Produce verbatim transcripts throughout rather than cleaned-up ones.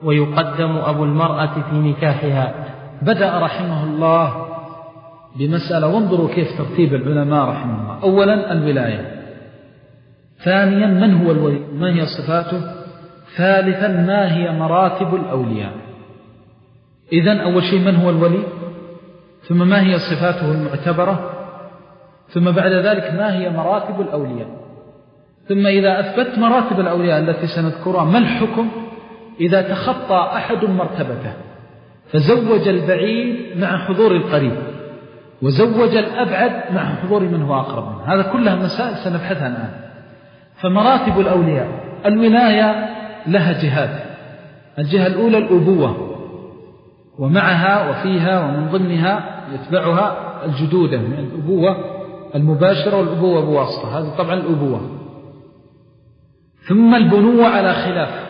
ويقدم أبو المرأة في نكاحها. بدأ رحمه الله بمسألة، وانظروا كيف ترتيب العلماء رحمه الله. أولا الولاية، ثانيا من هو الولي، ما هي صفاته، ثالثا ما هي مراتب الأولياء. إذن أول شيء من هو الولي، ثم ما هي صفاته المعتبرة، ثم بعد ذلك ما هي مراتب الأولياء. ثم إذا أثبت مراتب الأولياء التي سنذكرها، ما الحكم إذا تخطى أحد مرتبته فزوج البعيد مع حضور القريب، وزوج الأبعد مع حضور من هو أقرب منه. هذا كلها مسائل سنبحثها الآن. فمراتب الأولياء، الولاية لها جهات. الجهة الأولى الأبوة، ومعها وفيها ومن ضمنها يتبعها الجدودة من الأبوة المباشرة والأبوة بواسطة، هذا طبعا الأبوة. ثم البنوة على خلاف،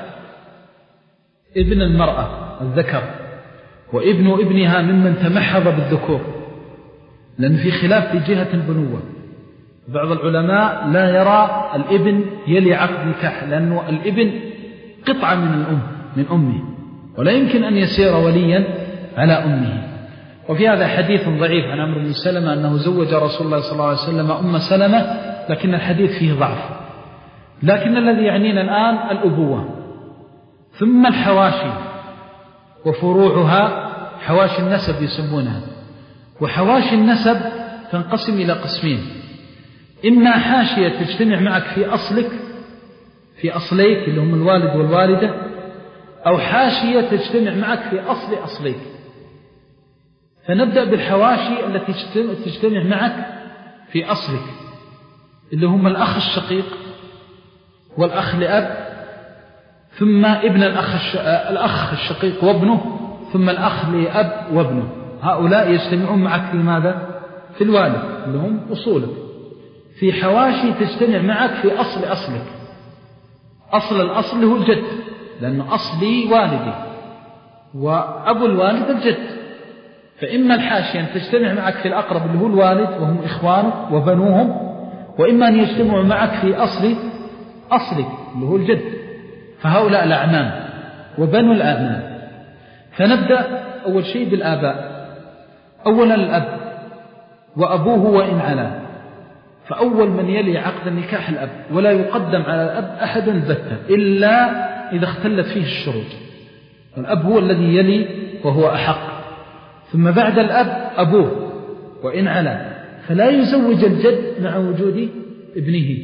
ابن المرأة الذكر وابن ابنها ممن تمحض بالذكور، لأن في خلاف في جهة البنوة. بعض العلماء لا يرى الابن يلي عقد نكاح، لأنه الابن قطعة من الأم من أمه، ولا يمكن أن يسير وليا على أمه. وفي هذا حديث ضعيف عن عمرو بن سلمة أنه زوج رسول الله صلى الله عليه وسلم أم سلمة، لكن الحديث فيه ضعف. لكن الذي يعنينا الآن الأبوة. ثم الحواشي وفروعها، حواشي النسب يسمونها. وحواشي النسب تنقسم إلى قسمين، إما حاشية تجتمع معك في أصلك في أصليك اللي هم الوالد والوالدة، أو حاشية تجتمع معك في أصل أصليك. فنبدأ بالحواشي التي تجتمع معك في أصلك، اللي هم الأخ الشقيق والأخ لأب، ثم ابن الأخ الأخ الشقيق وابنه، ثم الأخ لأب وابنه. هؤلاء يجتمعون معك في ماذا؟ في الوالد اللي هم أصولك. في حواشي تجتمع معك في أصل أصلك، أصل الأصل هو الجد، لأن أصلي والدي وأبو الوالد الجد. فإما الحاشية أن تجتمع معك في الأقرب اللي هو الوالد وهم إخوانك وبنوهم، وإما أن يجتمعوا معك في أصل أصلك اللي هو الجد. فهؤلاء الأعمام وبنو الأعمام. فنبدأ أول شيء بالآباء. أولا الأب وأبوه وإن علا، فأول من يلي عقد النكاح الأب، ولا يقدم على الأب أحدا بتا إلا إذا اختلت فيه الشروط. الأب هو الذي يلي وهو أحق. ثم بعد الأب أبوه وإن علا، فلا يزوج الجد مع وجود ابنه،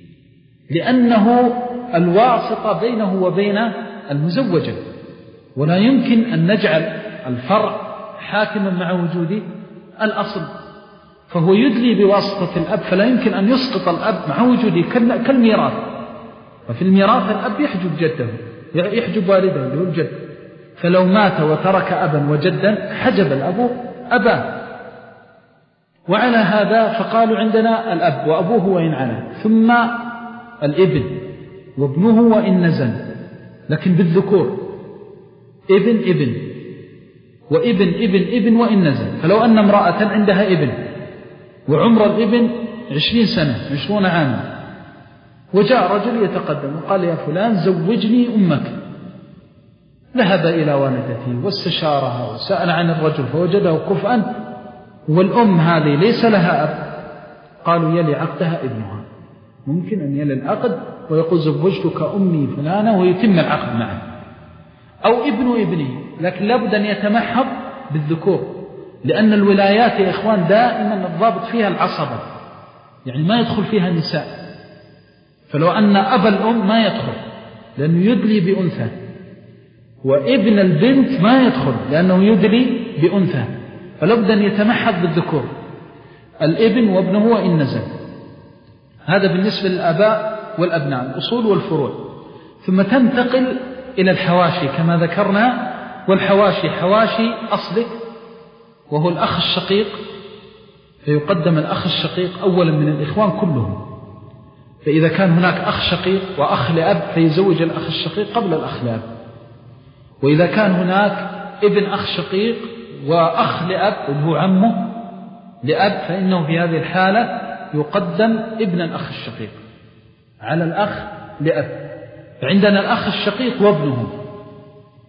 لأنه الواسطة بينه وبين المزوجة، ولا يمكن أن نجعل الفرع حاكما مع وجود الأصل. فهو يدلي بواسطة الأب، فلا يمكن أن يسقط الأب مع وجوده كالميراث. وفي الميراث الأب يحجب جده، يحجب والده اللي هو الجد. فلو مات وترك أبا وجدا حجب الأب أباه. وعلى هذا فقالوا عندنا الأب وأبوه وإن علا، ثم الابن وابنه وإن نزل، لكن بالذكور ابن ابن وابن ابن ابن وإن نزل. فلو أن امرأة عندها ابن وعمر الابن عشرين سنة عشرون عاما، وجاء رجل يتقدم وقال يا فلان زوجني أمك، ذهب إلى والدته واستشارها وسأل عن الرجل فوجده كفءا، والأم هذه ليس لها أب، قالوا يلي عقدها ابنها. ممكن أن يلي العقد ويقول زوجتك أمي فلانة ويتم العقد معه، أو ابن ابنه، لكن لابد أن يتمحض بالذكور، لأن الولايات يا إخوان دائما الضابط فيها العصبة، يعني ما يدخل فيها نساء. فلو أن أبا الأم ما يدخل لأنه يدلي بأنثى، وابن البنت ما يدخل لأنه يدلي بأنثى، فلابد أن يتمحض بالذكور، الابن وابنه وإن نزل. هذا بالنسبة للآباء والأبناء، الأصول والفروع. ثم تنتقل إلى الحواشي كما ذكرنا. والحواشي حواشي أصلك وهو الأخ الشقيق، فيقدم الأخ الشقيق أولا من الإخوان كلهم. فإذا كان هناك أخ شقيق وأخ لأب فيزوج الأخ الشقيق قبل الأخ لأب. وإذا كان هناك ابن أخ شقيق وأخ لأب وهو عمه لأب، فإنه في هذه الحالة يقدم ابن الأخ الشقيق على الأخ لأب. فعندنا الأخ الشقيق وابنه،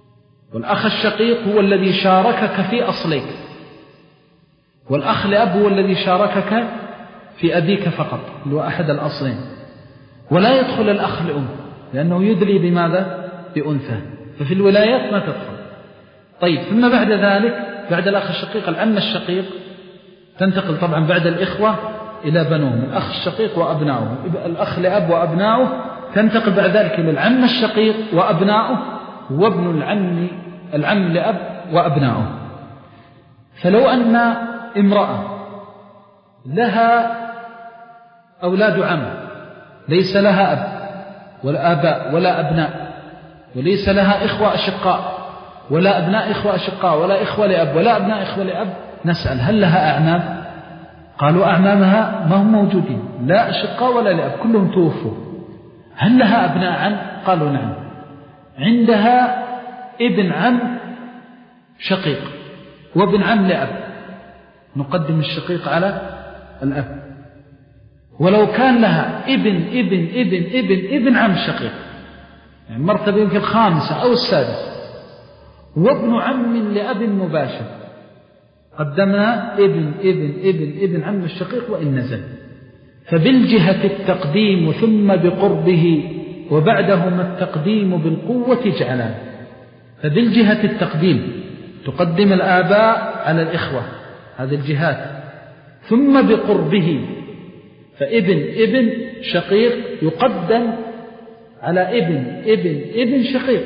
والأخ الشقيق هو الذي شاركك في أصليك، والأخ لأب هو الذي شاركك في أبيك فقط اللي هو أحد الأصلين. ولا يدخل الأخ لأم لأنه يدلي بماذا؟ بأنثى، ففي الولايات ما تدخل. طيب ثم بعد ذلك بعد الأخ الشقيق العم الشقيق، تنتقل طبعا بعد الإخوة إلى بنوهم، الأخ الشقيق وأبناؤه، الأخ لأب وأبناؤه، تنتقل بعد ذلك إلى العم الشقيق وأبناؤه، وابن العم العم لأب وأبناؤه. فلو أن امرأة لها أولاد عم ليس لها أب ولا آباء ولا أبناء، وليس لها إخوة أشقاء ولا أبناء إخوة أشقاء ولا إخوة لأب ولا أبناء إخوة لأب، نسأل هل لها أعمام؟ قالوا أعمامها ما هم موجودين، لا أشقاء ولا لأب، كلهم توفوا. هل لها أبناء عم؟ قالوا نعم، عندها ابن عم شقيق وابن عم لأب، نقدم الشقيق على الأب. ولو كان لها ابن ابن ابن ابن ابن عم شقيق، يعني مرتبة يمكن الخامسة أو السادسة، وابن عم لأب مباشر، قدمنا ابن ابن ابن ابن عم الشقيق وإن نزل. فبالجهة التقديم ثم بقربه وبعدهما التقديم بالقوة جعلان. فبالجهة التقديم تقدم الآباء على الإخوة، هذه الجهات، ثم بقربه فابن ابن شقيق يقدم على ابن ابن ابن شقيق،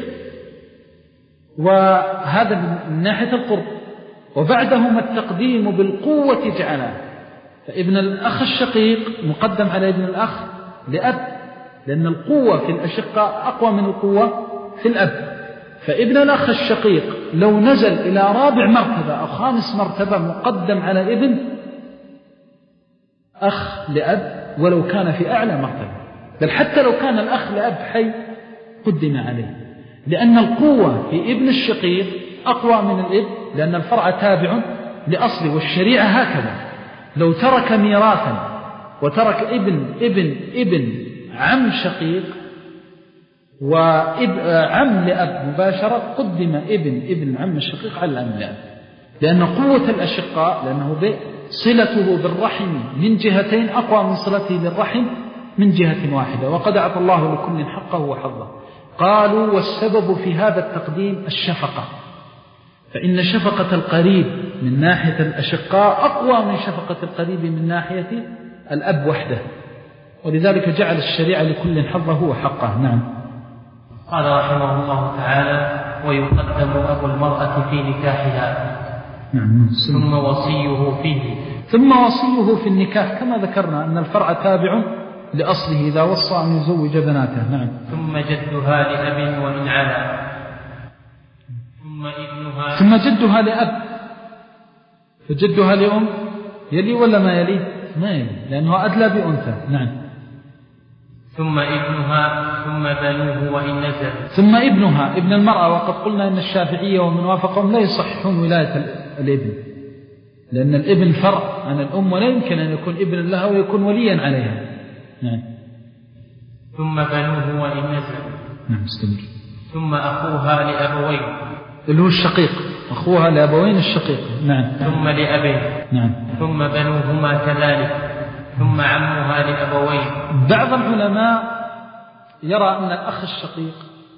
وهذا من ناحية القرب. وبعدهما التقديم بالقوة جعلان، فابن الأخ الشقيق مقدم على ابن الأخ لأب، لأن القوة في الأشقاء أقوى من القوة في الأب. فابن الأخ الشقيق لو نزل إلى رابع مرتبة أو خامس مرتبة مقدم على ابن أخ لأب ولو كان في أعلى مرتبة، بل حتى لو كان الأخ لأب حي قدم عليه، لأن القوة في ابن الشقيق أقوى من الابن، لأن الفرع تابع لأصله، والشريعة هكذا. لو ترك ميراثا وترك ابن ابن ابن عم شقيق وعم لأب مباشرة قدم ابن ابن عم الشقيق على العم لأب، لأن قوة الأشقاء لأنه صلته بالرحم من جهتين أقوى من صلته بالرحم من جهة واحدة، وقد أعطى الله لكل حقه وحظه. قالوا والسبب في هذا التقديم الشفقة، فإن شفقة القريب من ناحية الأشقاء أقوى من شفقة القريب من ناحية الأب وحده، ولذلك جعل الشريعة لكل حظه وحقه. نعم. قال رحمه الله تعالى: ويقدم أبو المرأة في نكاحها. نعم. ثم وصيه فيه. ثم وصيه في النكاح، كما ذكرنا أن الفرع تابع لأصله إذا وصى أن يزوج بناته. نعم. ثم جدها لأب وإن علا. ثم ابنها. ثم جدها لأب، فجدها لأم يلي ولا ما يلي؟ ما يلي، لأنه أدلى بأنثى. نعم. ثم ابنها ثم بنوه وإن نزل. ثم ابنها ابن المرأة، وقد قلنا أن الشافعية ومن وافقهم لا يصححون ولاية الابن، لأن الابن فرع عن الأم ولا يمكن أن يكون ابن لها ويكون وليا عليها. نعم. ثم بنوه وإن نزل. نعم. استمر. ثم أخوها لأبوين، اللي هو الشقيق، أخوها لأبوين الشقيق. نعم. ثم لأبين. نعم. ثم بنوهما كذلك، ثم عمها لأبوين. بعض العلماء يرى أن الأخ الشقيق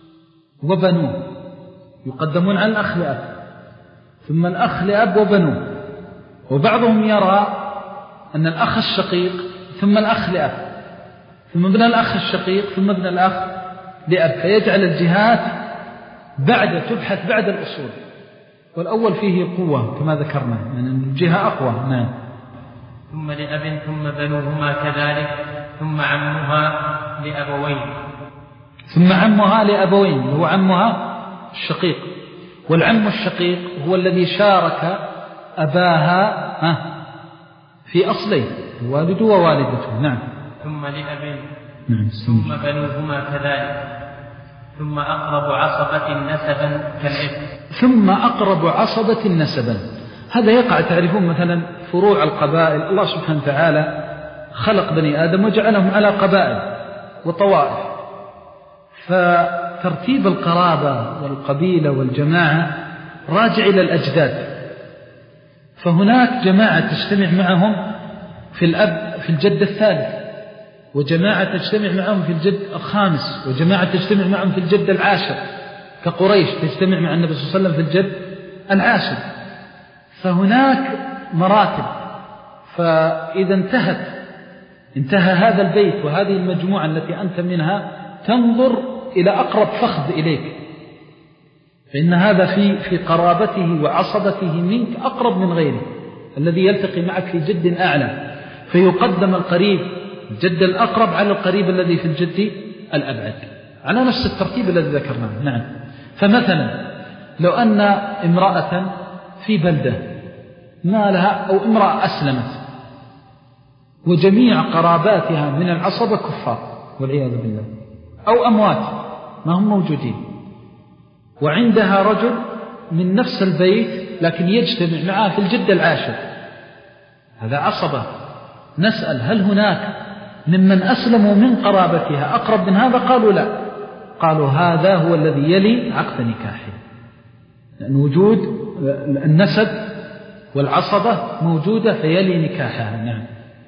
وبنوه يقدمون على الأخ لأب، ثم الأخ لأب وبنوه، وبعضهم يرى أن الأخ الشقيق ثم الأخ لأب، ثم ابن الأخ الشقيق ثم ابن الأخ لأب، فيجعل الجهات بعد تبحث بعد الأصول، والأول فيه قوة كما ذكرنا، يعني الجهة أقوى. نعم. ثم لأب ثم بنوهما كذلك، ثم عمها لأبوين. ثم عمها لأبوين هو عمها الشقيق، والعم الشقيق هو الذي شارك أباها في أصلين، والده ووالدته. نعم. ثم لأب. نعم. ثم بنوهما كذلك، ثم أقرب عصبة نسبا كالابن. ثم أقرب عصبة نسبا، هذا يقع تعرفون مثلا فروع القبائل، الله سبحانه وتعالى خلق بني آدم وجعلهم على قبائل وطوائف، فترتيب القرابة والقبيلة والجماعة راجع إلى الأجداد. فهناك جماعة تجتمع معهم في الأب في الجد الثالث، وجماعة تجتمع معهم في الجد الخامس، وجماعة تجتمع معهم في الجد العاشر، كقريش تجتمع مع النبي صلى الله عليه وسلم في الجد العاشر. فهناك مراتب. فإذا انتهت انتهى هذا البيت وهذه المجموعة التي أنت منها، تنظر إلى أقرب فخذ إليك، فإن هذا في في قرابته وعصبته منك أقرب من غيره الذي يلتقي معك في جد أعلى، فيقدم القريب الجد الأقرب على القريب الذي في الجد الأبعد على نفس الترتيب الذي ذكرناه. نعم. فمثلا لو أن امرأة في بلدة ما لها، أو امرأة أسلمت وجميع قراباتها من العصبة كفار والعياذ بالله، أو أموات ما هم موجودين، وعندها رجل من نفس البيت لكن يجتمع معه في الجد العاشر، هذا عصبة. نسأل هل هناك ممن أسلموا من قرابتها أقرب من هذا؟ قالوا لا، قالوا هذا هو الذي يلي عقد نكاحه، لأن وجود النسب والعصبة موجودة فيلي نكاحها. نعم.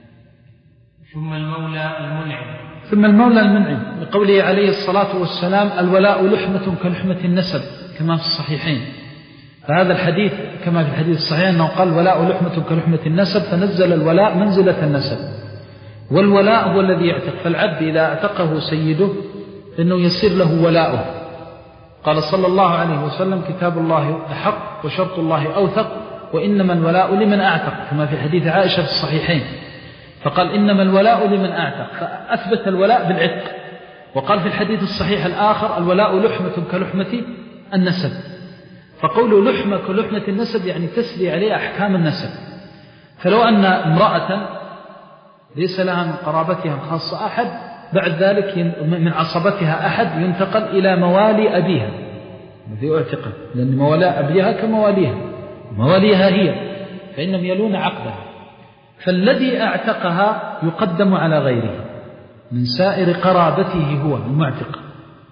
ثم المولى المنعم ثم المولى المنعم لقوله عليه الصلاة والسلام: الولاء لحمة كلحمة النسب، كما في الصحيحين. فهذا الحديث كما في الحديث الصحيح أنه قال: الولاء لحمة كلحمة النسب، فنزل الولاء منزلة النسب. والولاء هو الذي يعتق، فالعبد إذا اعتقه سيده فإنه يصير له ولاؤه. قال صلى الله عليه وسلم: كتاب الله أحق وشرط الله أوثق، وإنما الولاء لمن أعتق، كما في حديث عائشة في الصحيحين. فقال: إنما الولاء لمن أعتق، فأثبت الولاء بالعتق. وقال في الحديث الصحيح الآخر: الولاء لحمة كلحمة النسب. فقول لحمة كلحمة النسب يعني تسري عليه أحكام النسب. فلو أن امرأة ليس لها من قرابتها الخاصة أحد، بعد ذلك من عصبتها أحد، ينتقل إلى موالي أبيها الذي أعتقه، لأن موالي أبيها كمواليها، مواليها هي، فإنهم يلون عقدها. فالذي أعتقها يقدم على غيره من سائر قرابته هو المعتق،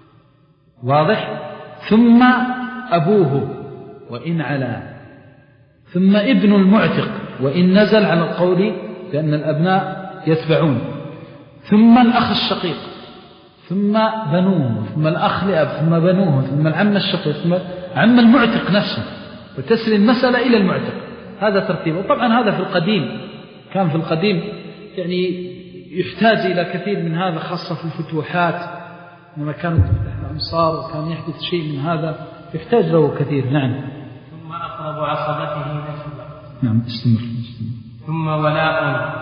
واضح؟ ثم أبوه وإن علا، ثم ابن المعتق وإن نزل على القول، لأن الأبناء يتبعون، ثم الأخ الشقيق، ثم بنوه، ثم الأخ لأب، ثم بنوه، ثم العم الشقيق، ثم عم المعتق نفسه، وتسري المسألة إلى المعتق. هذا ترتيبه. طبعا هذا في القديم، كان في القديم يعني يحتاج إلى كثير من هذا، خاصة في الفتوحات لما كانت تفتح الأمصار وكان يحدث شيء من هذا يحتاج له كثير. نعم. ثم أقرب عصبته نسبا. نعم. استمر. استمر. ثم ولاء.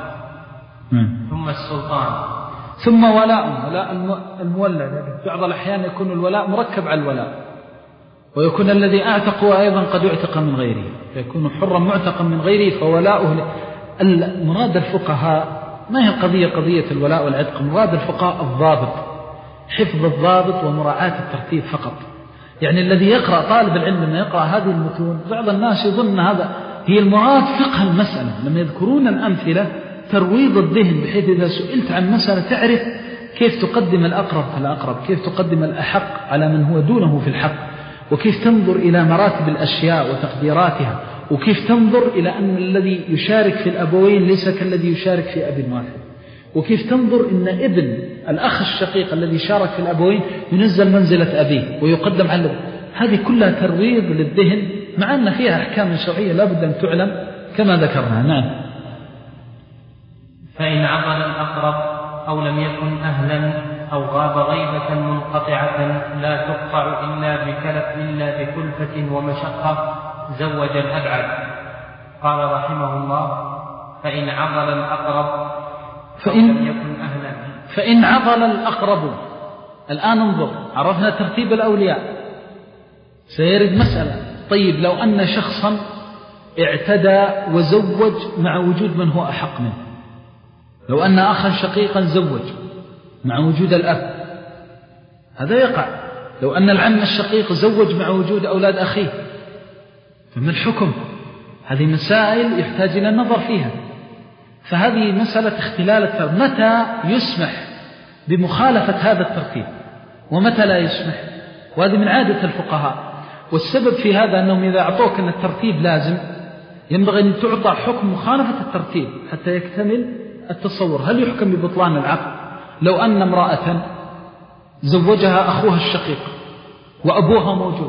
نعم. ثم السلطان. ثم ولاء، ولاء المولى. بعض الأحيان يكون الولاء مركب على الولاء، ويكون الذي أعتقه أيضا قد يعتق من غيره، فيكون حرا معتقا من غيره فولاؤه. مراد الفقهاء ما هي القضية قضية الولاء والعتق، مراد الفقهاء الضابط، حفظ الضابط ومراعاة الترتيب فقط. يعني الذي يقرأ، طالب العلم لما يقرأ هذه المتون، بعض الناس يظن هذا هي المراد فقه المسألة. لما يذكرون الأمثلة ترويض الذهن، بحيث إذا سئلت عن مسألة تعرف كيف تقدم الأقرب فالأقرب، كيف تقدم الأحق على من هو دونه في الحق، وكيف تنظر إلى مراتب الأشياء وتقديراتها، وكيف تنظر إلى أن الذي يشارك في الأبوين ليس كالذي يشارك في أب واحد، وكيف تنظر إن ابن الأخ الشقيق الذي شارك في الأبوين ينزل منزلة أبيه ويقدم على أبيه. هذه كلها ترويض للذهن، مع أن فيها أحكام شرعية لا بد أن تعلم كما ذكرنا. نعم. فإن عقل الأقرب أو لم يكن أهلا أو غاب غيبة منقطعة لا تقطع إلا بكلف إلا بكلفة ومشقة زوج الأبعد. قال رحمه الله: فإن عقل الأقرب فإن لم يكن أهلا. فإن عقل الأقرب. الآن انظر، عرفنا ترتيب الأولياء، سيرد مسألة. طيب لو أن شخصا اعتدى وزوج مع وجود من هو أحق منه، لو أن أخا شقيقا زوج مع وجود الأب، هذا يقع. لو أن العم الشقيق زوج مع وجود أولاد أخيه، فما الحكم؟ هذه مسائل يحتاج إلى النظر فيها. فهذه مسألة اختلال الترتيب، متى يسمح بمخالفة هذا الترتيب ومتى لا يسمح؟ وهذه من عادة الفقهاء. والسبب في هذا أنهم إذا أعطوك أن الترتيب لازم ينبغي أن تعطى حكم مخالفة الترتيب حتى يكتمل التصور. هل يحكم ببطلان العقد لو أن امرأة زوجها أخوها الشقيق وأبوها موجود،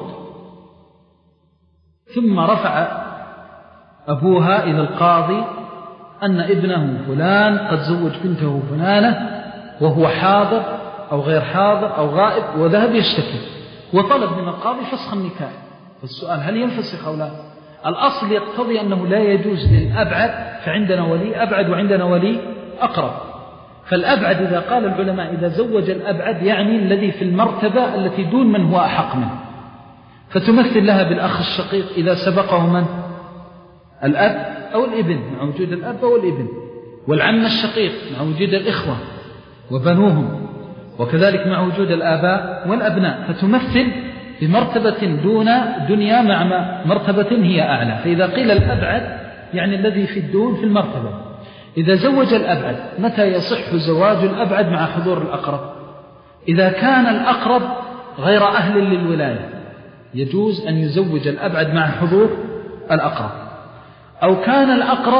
ثم رفع أبوها إلى القاضي أن ابنه فلان قد زوج بنته فلانة وهو حاضر أو غير حاضر أو غائب، وذهب يشتكي وطلب من القاضي فسخ النكاح؟ فالسؤال هل ينفسخ أو لا؟ الأصل يقتضي أنه لا يجوز للأبعد، فعندنا ولي أبعد وعندنا ولي أقرب. فالأبعد إذا قال العلماء إذا زوج الأبعد يعني الذي في المرتبة التي دون من هو أحق منه، فتمثل لها بالأخ الشقيق إذا سبقه من؟ الأب أو الابن مع وجود الأب أو الابن، والعم الشقيق مع وجود الإخوة وبنوهم، وكذلك مع وجود الآباء والأبناء، فتمثل بمرتبة دون دنيا مع مرتبة هي أعلى. فإذا قيل الأبعد يعني الذي في الدون في المرتبة. إذا زوج الأبعد متى يصح زواج الأبعد مع حضور الأقرب؟ إذا كان الأقرب غير أهل للولاية يجوز أن يزوج الأبعد مع حضور الأقرب، أو كان الأقرب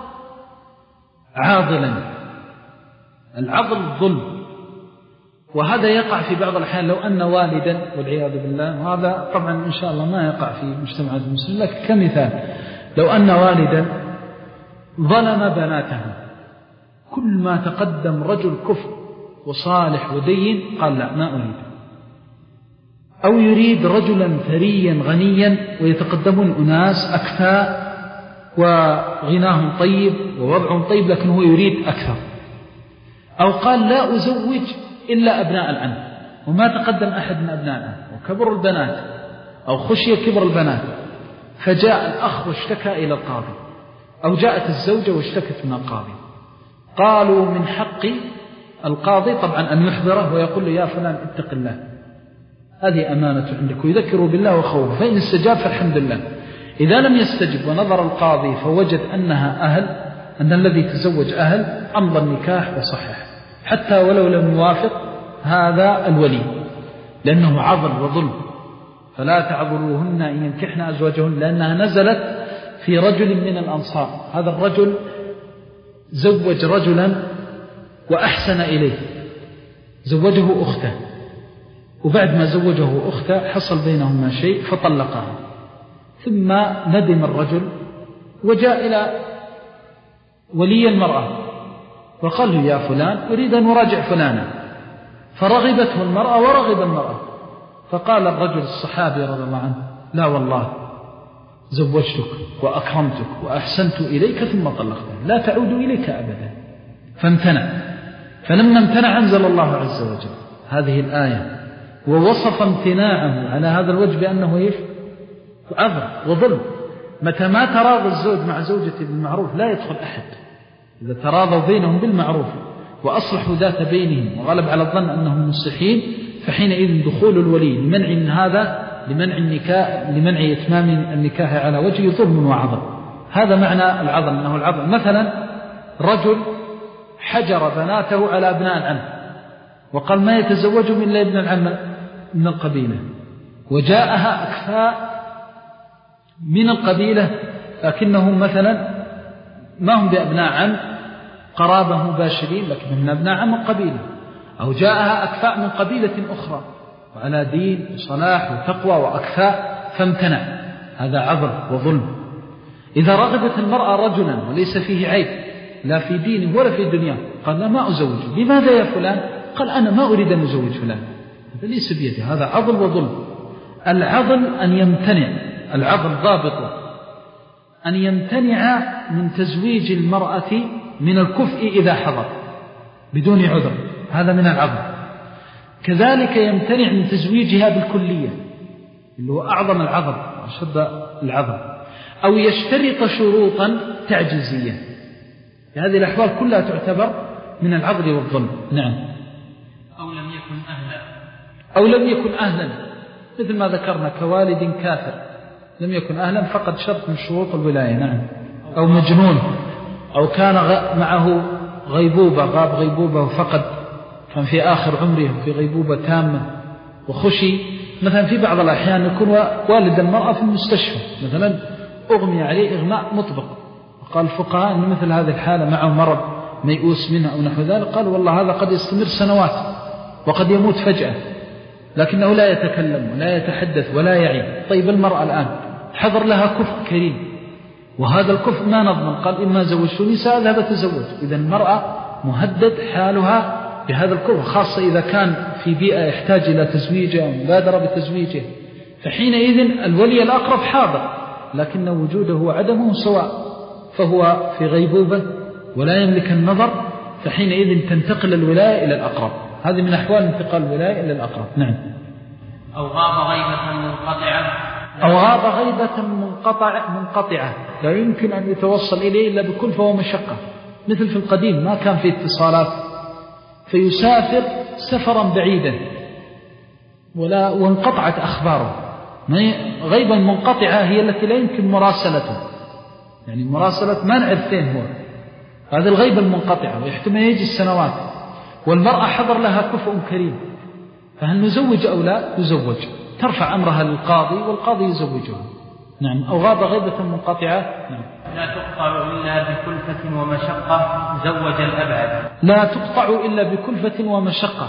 عاضلا. العضل ظلم، وهذا يقع في بعض الأحيان لو أن والدا والعياذ بالله، وهذا طبعا إن شاء الله ما يقع في مجتمعات المسلمين، لكن كمثال لو أن والدا ظلم بناته، كل ما تقدم رجل كفء وصالح ودين قال لا ما أريد، أو يريد رجلا ثريا غنيا ويتقدمون أناس أكفاء وغناهم طيب ووضعهم طيب لكن هو يريد أكثر، أو قال لا أزوج إلا أبناء العم وما تقدم أحد من أبناء العم وكبر البنات أو خشي كبر البنات، فجاء الأخ واشتكى إلى القاضي، أو جاءت الزوجة واشتكت من القاضي، قالوا من حق القاضي طبعا أن يحضره ويقول له يا فلان اتق الله، هذه أمانة عندك، ويذكروا بالله وخوفه، فإن استجاب فالحمد لله. إذا لم يستجب ونظر القاضي فوجد أنها أهل، أن الذي تزوج أهل، أمضى النكاح وصحح حتى ولو لم يوافق هذا الولي، لأنه عضل وظلم. فلا تعذروهن إن ينكحن أزواجهن، لأنها نزلت في رجل من الأنصار، هذا الرجل زوج رجلا وأحسن إليه، زوجه أخته، وبعد ما زوجه أخته حصل بينهما شيء فطلقها، ثم ندم الرجل وجاء إلى ولي المرأة وقال له يا فلان أريد أن أراجع فلانا، فرغبته المرأة ورغب المرأة، فقال الرجل الصحابي رضي الله عنه لا والله زوجتك وأكرمتك وأحسنت إليك ثم طلقتك، لا تعود إليك أبدا، فامتنع. فلما امتنع أنزل الله عز وجل هذه الآية ووصف امتناعه على هذا الوجه بأنه إيش؟ عذر وظلم. متى ما تراضى الزوج مع زوجته بالمعروف لا يدخل أحد، إذا تراضوا بينهم بالمعروف وأصلحوا ذات بينهم وغلب على الظن أنهم مصلحين، فحينئذ دخول الولي لمنع هذا لمنع النكاح لمنع إتمام النكاح على وجه ظلم وعظم. هذا معنى العظم، أنه العظم. مثلا رجل حجر بناته على أبناء العم وقال ما يتزوجهم إلا ابن العم من القبيلة، وجاءها أكفاء من القبيلة لكنهم مثلا ما هم بأبناء عم قرابة مباشرين لكنهم من أبناء عم القبيلة، أو جاءها أكفاء من قبيلة أخرى وعلى دين وصلاح وتقوى وأكفاء فامتنع، هذا عذر وظلم. إذا رغبت المرأة رجلا وليس فيه عيب لا في دينه ولا في دنياه قال لا ما أزوج، لماذا يا فلان؟ قال أنا ما أريد أن أزوج فلان، هذا ليس بيدي، هذا عضل وظلم. العضل أن يمتنع، العضل ضابطه أن يمتنع من تزويج المرأة من الكفء إذا حضر بدون عذر، هذا من العضل. كذلك يمتنع من تزويجها بالكلية اللي هو أعظم العضل وأشد العضل، أو يشترط شروطا تعجيزية. هذه الأحوال كلها تعتبر من العضل والظلم. نعم. أو لم يكن أهلا أو لم يكن أهلا مثل ما ذكرنا كوالد كافر لم يكن أهلا فقد شرط من شروط الولاية. نعم. أو مجنون، أو كان معه غيبوبة، غاب غيبوبة وفقد، كان في آخر عمره في غيبوبة تامة وخشي مثلا في بعض الأحيان يكون والد المرأة في المستشفى مثلا أغمي عليه إغماء مطبق، قال الفقهاء أن مثل هذه الحالة معه مرض ميؤوس منها أو نحو ذلك، قال والله هذا قد يستمر سنوات وقد يموت فجأة لكنه لا يتكلم ولا يتحدث ولا يعي. طيب المرأة الآن حضر لها كفء كريم وهذا الكفء ما نضمن، قال إما زوجت نساء ذهب تزوج. إذا المرأة مهدد حالها بهذا الكفء، خاصة إذا كان في بيئة يحتاج إلى تزويجه أو مبادرة بتزويجه، فحينئذ الولي الأقرب حاضر لكن وجوده وعدمه سواء، فهو في غيبوبة ولا يملك النظر، فحينئذ تنتقل الولاية إلى الأقرب. هذه من أحوال انتقال الولاية إلى الأقرب. نعم. أو غاب غيبة منقطعة أو غاب غيبة منقطع منقطعة لا يمكن أن يتوصل إليه إلا بكلفة ومشقة، مثل في القديم ما كان في اتصالات فيسافر سفرا بعيدا ولا وانقطعت أخباره. غيبة منقطعة هي التي لا يمكن مراسلته، يعني مراسلة ما نعرف فين هو، هذه الغيبة المنقطعة ويحتمل يجي السنوات، والمرأة حضر لها كفء كريم، فهل نزوج أو لا؟ يزوج، ترفع أمرها للقاضي والقاضي يزوجها. نعم. أو غاب غيبة منقطعة. نعم. لا تقطع إلا بكلفة ومشقة زوج الأبعد. لا تقطع إلا بكلفة ومشقة.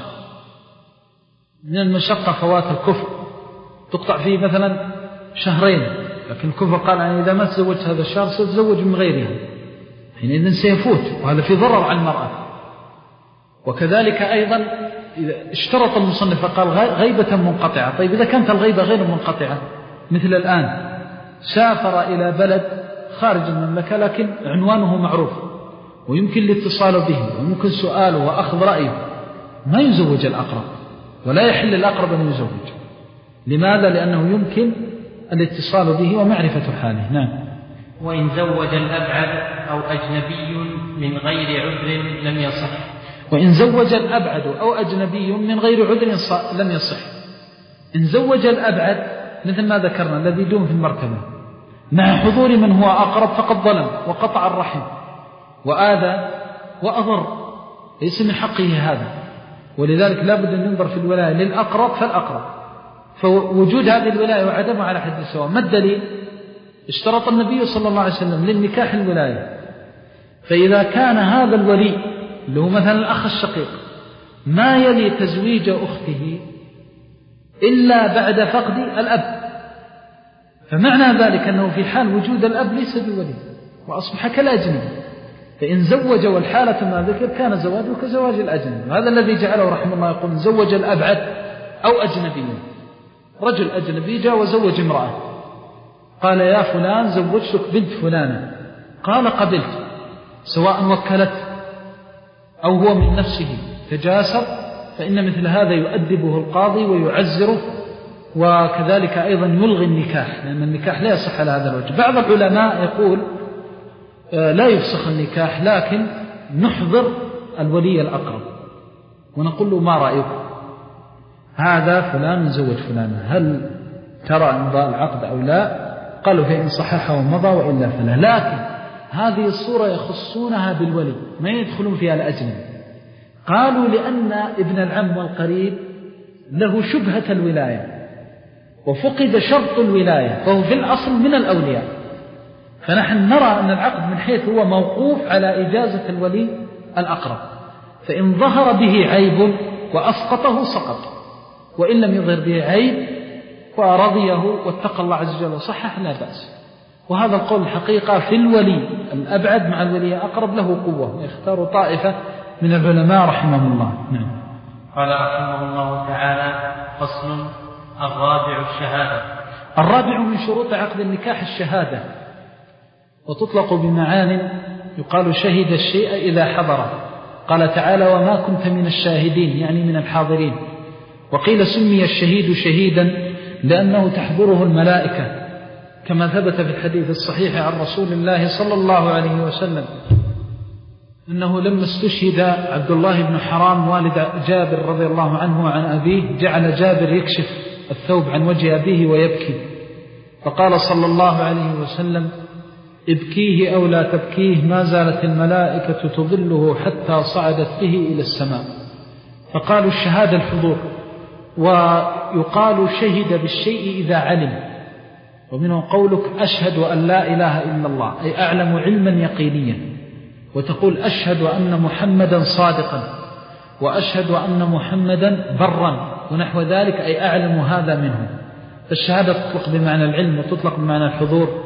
من المشقة فوات الكفء، تقطع فيه مثلا شهرين، لكن الكفء قال أنا إذا ما تزوجت هذا الشهر ستزوج من غيرها، حينئذ سيفوت، وهذا في ضرر على المرأة. وكذلك أيضا إذا اشترط المصنف قال غيبة منقطعة. طيب إذا كانت الغيبة غير منقطعة مثل الآن سافر إلى بلد خارج المملكة لكن عنوانه معروف ويمكن الاتصال به ويمكن سؤاله وأخذ رأيه، ما يزوج الأقرب ولا يحل الأقرب أن يزوج. لماذا؟ لأنه يمكن الاتصال به ومعرفة حاله. نعم. وإن زوج الأبعد أو أجنبي من غير عذر لم يصح. وإن زوج الأبعد أو أجنبي من غير عذر لم يصح. إن زوج الأبعد مثل ما ذكرنا الذي دون في المرتبة مع حضور من هو أقرب فقد ظلم وقطع الرحم وآذى وأضر، ليس من حقه هذا، ولذلك لا بد أن ينظر في الولاية للأقرب فالأقرب، فوجود هذه الولاية وعدمها على حد سواء. ما الدليل؟ اشترط النبي صلى الله عليه وسلم للنكاح الولاية، فإذا كان هذا الولي اللي هو مثلا الأخ الشقيق ما يلي تزويج أخته إلا بعد فقد الأب، فمعنى ذلك أنه في حال وجود الأب ليس بولي وأصبح كالأجنبي، فإن زوج والحالة ما ذكر كان زواجه كزواج الأجنبي. هذا الذي جعله رحمه الله يقول زوج الأبعد أو أجنبي. رجل أجنبي جاء وزوج امرأة، قال يا فلان زوجتك بنت فلانة، قال قبلت، سواء وكلت أو هو من نفسه تجاسر، فإن مثل هذا يؤدبه القاضي ويعزره، وكذلك أيضا يلغي النكاح، لأن النكاح لا يصح على هذا الوجه. بعض العلماء يقول لا يفسخ النكاح لكن نحضر الولي الأقرب ونقول له ما رأيك؟ هذا فلان زوج فلان، هل ترى امضاء العقد أو لا؟ قالوا فإن صححه ومضى وإلا فلا. لكن هذه الصورة يخصونها بالولي ما يدخلون فيها الأجنبي. قالوا لأن ابن العم والقريب له شبهة الولاية وفقد شرط الولاية فهو في الأصل من الأولياء، فنحن نرى أن العقد من حيث هو موقوف على إجازة الولي الأقرب، فإن ظهر به عيب وأسقطه سقط، وإن لم يظهر به عيب ورضيه واتقى الله عز وجل وصحح لا بأس. وهذا القول الحقيقة في الولي الأبعد مع الولي الأقرب له قوة، ويختار طائفة من العلماء رحمهم الله. نعم. قال رحمه الله تعالى: فصل: الرابع الشهادة. الرابع من شروط عقد النكاح الشهادة، وتطلق بمعان يقال شهد الشيء إذا حضره. قال تعالى: وما كنت من الشاهدين، يعني من الحاضرين. وقيل سمي الشهيد شهيدا لأنه تحضره الملائكة، كما ثبت في الحديث الصحيح عن رسول الله صلى الله عليه وسلم أنه لما استشهد عبد الله بن حرام والد جابر رضي الله عنه وعن أبيه، جعل جابر يكشف الثوب عن وجه أبيه ويبكي، فقال صلى الله عليه وسلم: ابكيه أو لا تبكيه، ما زالت الملائكة تظله حتى صعدت به إلى السماء. فقالوا الشهادة الحضور، ويقال شهد بالشيء إذا علم، ومنه قولك أشهد أن لا إله إلا الله أي أعلم علما يقينيا، وتقول أشهد أن محمدا صادقا، وأشهد أن محمدا برا ونحو ذلك أي أعلم هذا منه. فالشهادة تطلق بمعنى العلم وتطلق بمعنى الحضور.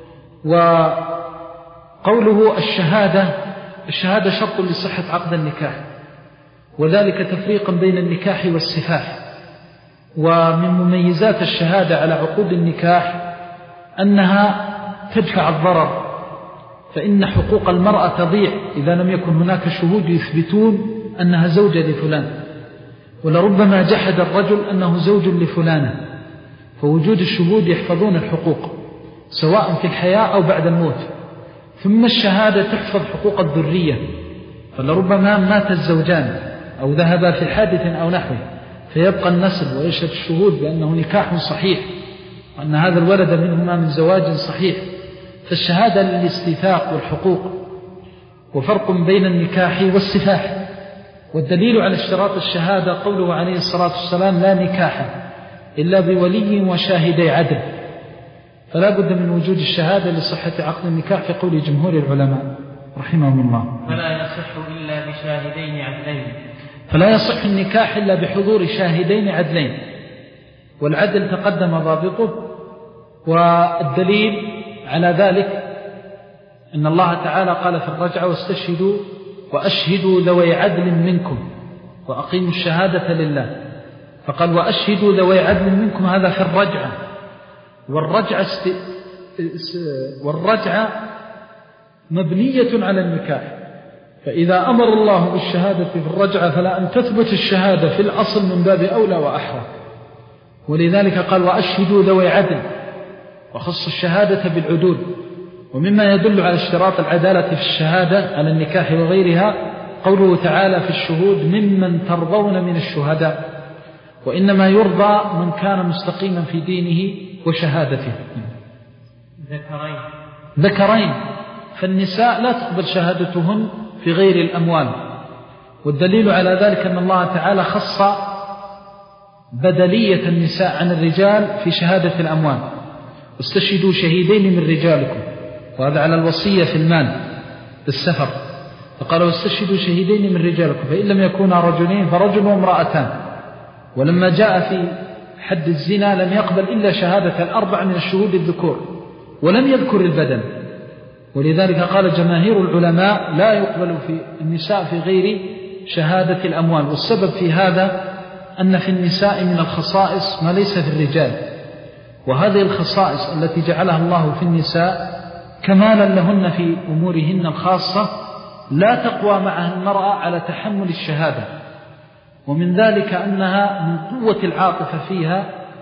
وقوله الشهادة، الشهادة شرط لصحة عقد النكاح، وذلك تفريقا بين النكاح والسفاح. ومن مميزات الشهادة على عقود النكاح أنها تدفع الضرر، فإن حقوق المرأة تضيع إذا لم يكن هناك شهود يثبتون أنها زوجة لفلان، ولربما جحد الرجل أنه زوج لفلانة، فوجود الشهود يحفظون الحقوق سواء في الحياة أو بعد الموت. ثم الشهادة تحفظ حقوق الذرية، فلربما مات الزوجان أو ذهبا في حادث أو نحوه فيبقى النسل ويشهد الشهود بأنه نكاح صحيح وأن هذا الولد منهما من زواج صحيح. فالشهادة للاستيثاق والحقوق. وفرق بين النكاح والسفاح. والدليل على اشتراط الشهادة قوله عليه الصلاة والسلام لا نكاح إلا بولي وشاهدي عدل، فلا بد من وجود الشهادة لصحة عقد النكاح في قول جمهور العلماء رحمهم الله. فلا يصح إلا بشاهدين عدلين، فلا يصح النكاح إلا بحضور شاهدين عدلين، والعدل تقدم ضابطه. والدليل على ذلك أن الله تعالى قال في الرجعة واستشهدوا وأشهدوا ذوي عدل منكم وأقيموا الشهادة لله، فقال وأشهدوا ذوي عدل منكم، هذا في الرجعة. والرجعة, است... والرجعة مبنية على النكاح، فإذا أمر الله بالشهادة في الرجعة فلا أن تثبت الشهادة في الأصل من باب أولى وأحرى. ولذلك قال وأشهدوا ذوي عدل، وخص الشهادة بالعدول. ومما يدل على اشتراط العدالة في الشهادة على النكاح وغيرها قوله تعالى في الشهود ممن ترضون من الشهداء، وإنما يرضى من كان مستقيما في دينه وشهادته. ذكرين ذكرين فالنساء لا تقبل شهادتهن في غير الأموال. والدليل على ذلك أن الله تعالى خص بدلية النساء عن الرجال في شهادة الأموال، واستشهدوا شهيدين من رجالكم، وهذا على الوصية في المال بالسفر، فقال واستشهدوا شهيدين من رجالكم فإن لم يكونا رجلين فرجل وامرأتان. ولما جاء في حد الزنا لم يقبل إلا شهادة الأربع من الشهود الذكور، ولم يذكر البدن. ولذلك قال جماهير العلماء لا يقبل في النساء في غير شهادة الأموال. والسبب في هذا أن في النساء من الخصائص ما ليس في الرجال، وهذه الخصائص التي جعلها الله في النساء كمالا لهن في أمورهن الخاصة لا تقوى معها المرأة على تحمل الشهادة. ومن ذلك أنها من قوة العاطفة فيها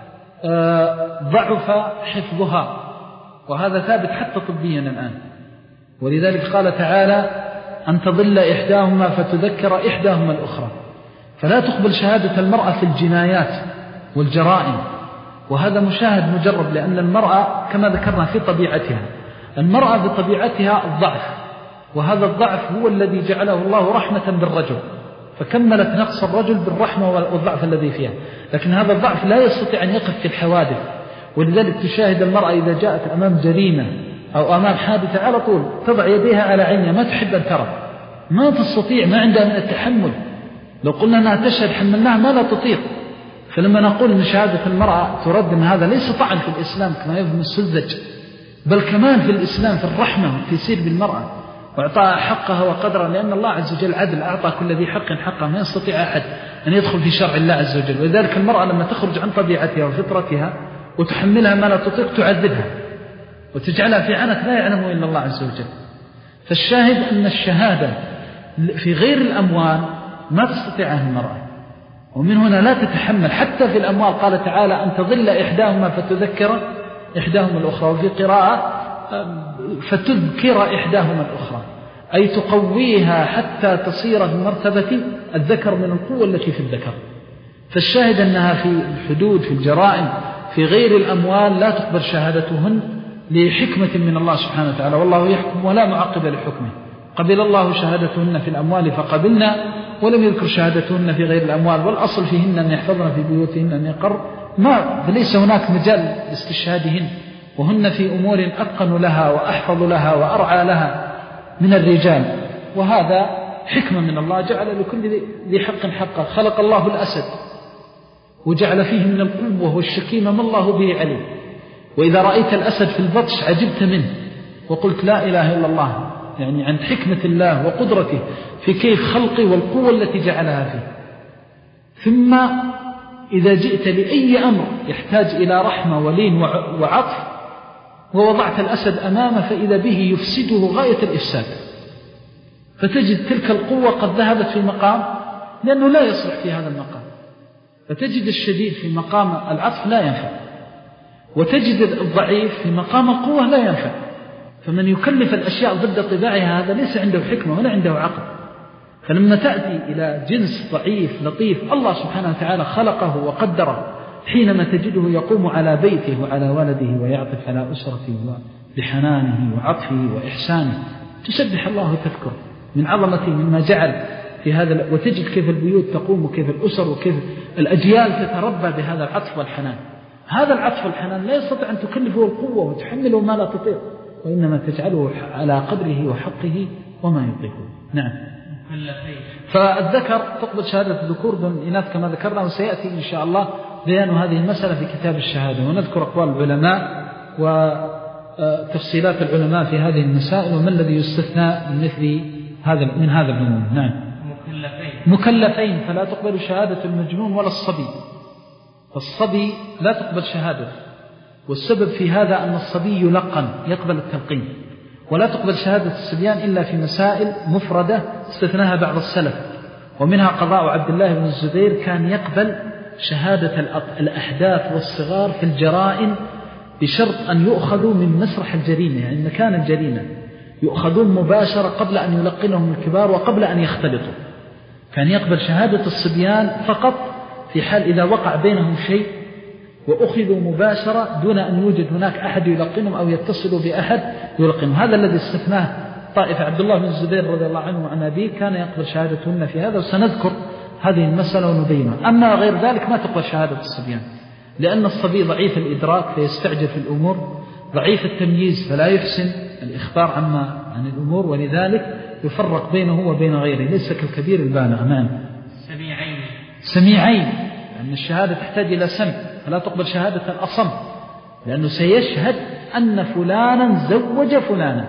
ضعف حفظها، وهذا ثابت حتى طبيا الآن. ولذلك قال تعالى أن تضل إحداهما فتذكر إحداهما الأخرى. فلا تقبل شهادة المرأة في الجنايات والجرائم، وهذا مشاهد مجرب، لأن المرأة كما ذكرنا في طبيعتها، المرأة بطبيعتها الضعف، وهذا الضعف هو الذي جعله الله رحمة بالرجل، فكملت نقص الرجل بالرحمة والضعف الذي فيها. لكن هذا الضعف لا يستطيع أن يقف في الحوادث، ولذلك تشاهد المرأة إذا جاءت أمام جريمة أو أمام حادثة على طول تضع يديها على عينها، ما تحب أن ترى، ما تستطيع، ما عندها من التحمل. لو قلنا أنها تشهد حملناها ما لا تطيق. فلما نقول أن شهادة المرأة ترد، أن هذا ليس طعن في الإسلام كما يفهم السذج، بل كمان في الإسلام في الرحمة والتيسير بالمرأة وإعطاء حقها وقدرها، لأن الله عز وجل عدل، أعطى كل ذي حق حقه، ما يستطيع أحد أن يدخل في شرع الله عز وجل. ولذلك المرأة لما تخرج عن طبيعتها وفطرتها وتحملها ما لا تطيق تعذبها وتجعلها في عنت لا يعلمه إلا الله عز وجل. فالشاهد أن الشهادة في غير الأموال ما تستطيعها المرأة، ومن هنا لا تتحمل حتى في الأموال. قال تعالى أن تضل إحداهما فتذكر إحداهما الأخرى، وفي قراءة فتذكر إحداهما الأخرى، أي تقويها حتى تصير في مرتبة الذكر من القوة التي في الذكر. فالشاهد أنها في الحدود في الجرائم في غير الأموال لا تقبل شهادتهن لحكمة من الله سبحانه وتعالى، والله يحكم ولا معقب لحكمه. قبل الله شهادتهن في الأموال فقبلنا، ولم يذكر شهادتهن في غير الأموال، والأصل فيهن أن يحفظن في بيوتهن أن يقر، ما ليس هناك مجال لاستشهادهن، وهن في أمور أتقن لها وأحفظ لها وأرعى لها من الرجال. وهذا حكمة من الله، جعل لكل ذي حق حقه. خلق الله الأسد وجعل فيه من القوة والشكيمة ما الله به عليه، وإذا رأيت الأسد في البطش عجبت منه وقلت لا إله إلا الله، يعني عن حكمة الله وقدرته في كيف خلقه والقوة التي جعلها فيه. ثم إذا جئت لأي أمر يحتاج إلى رحمة ولين وعطف ووضعت الأسد أمامه فإذا به يفسده غاية الإفساد، فتجد تلك القوة قد ذهبت في مقام لأنه لا يصلح في هذا المقام، فتجد الشديد في مقام العطف لا ينفع، وتجد الضعيف في مقام القوة لا ينفع. فمن يكلف الأشياء ضد طباعها هذا ليس عنده حكمة ولا عنده عقل. فلما تأتي إلى جنس ضعيف لطيف الله سبحانه وتعالى خلقه وقدره، حينما تجده يقوم على بيته وعلى ولده ويعطف على أسرته بحنانه وعطفه وإحسانه، تسبح الله وتذكر من عظمته مما جعل في هذا، وتجد كيف البيوت تقوم وكيف الأسر وكيف الأجيال تتربى بهذا العطف والحنان. هذا العطف والحنان لا يستطيع أن تكلفه القوة وتحمله ما لا تطيق، وإنما تجعله على قدره وحقه وما يطيقه. نعم. فالذكر تقبل شهادة الذكور دون الإناث كما ذكرنا، وسيأتي إن شاء الله بيان هذه المسألة في كتاب الشهادة، ونذكر أقوال العلماء وتفصيلات العلماء في هذه المسائل وما الذي يستثنى من مثل هذا من هذا العموم. نعم. مكلفين مكلفين فلا تقبل شهادة المجنون ولا الصبي، فالصبي لا تقبل شهادته، والسبب في هذا أن الصبي يلقن يقبل التلقين، ولا تقبل شهادة الصبيان إلا في مسائل مفردة استثناها بعض السلف، ومنها قضاء عبد الله بن الزبير كان يقبل شهادة الأحداث والصغار في الجرائم بشرط أن يؤخذوا من مسرح الجريمة، يعني مكان الجريمة يؤخذون مباشرة قبل أن يلقنهم الكبار وقبل أن يختلطوا. كان يقبل شهادة الصبيان فقط في حال إذا وقع بينهم شيء وأخذوا مباشرة دون أن يوجد هناك أحد يلقنهم أو يتصلوا بأحد يلقنهم. هذا الذي استثناه طائفة. عبد الله بن الزبير رضي الله عنه وعن أبيه كان يقبل شهادتهن في هذا، وسنذكر هذه المسألة ونبينها. أما غير ذلك ما تقبل شهادة الصبيان، لأن الصبي ضعيف الإدراك فيستعجل في الأمور، ضعيف التمييز فلا يحسن الإخبار عما عن الأمور، ولذلك يفرق بينه وبين غيره، ليس كالكبير البالغ. نعم. سميعين سميعين لأن الشهادة تحتاج إلى سمع، فلا تقبل شهادة الأصم، لأنه سيشهد أن فلانا زوج فلانا،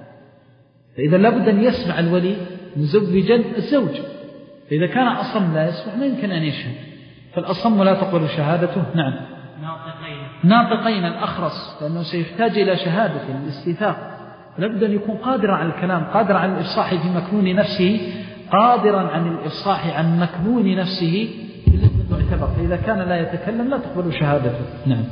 فإذا لابد أن يسمع الولي مزوجا الزوج، فإذا كان أصم لا يسمع ما يمكن أن يشهد، فالأصم لا تقبل شهادته. نعم. ناطقين ناطقين الأخرس، لأنه سيحتاج إلى شهادة الاستيثاق، لابد أن يكون قادرا على الكلام، قادرا على الإفصاح في مكنون نفسه، قادرا عن الإفصاح عن مكنون نفسه معتبر، فإذا كان لا يتكلم لا تقبل شهادته. نعم.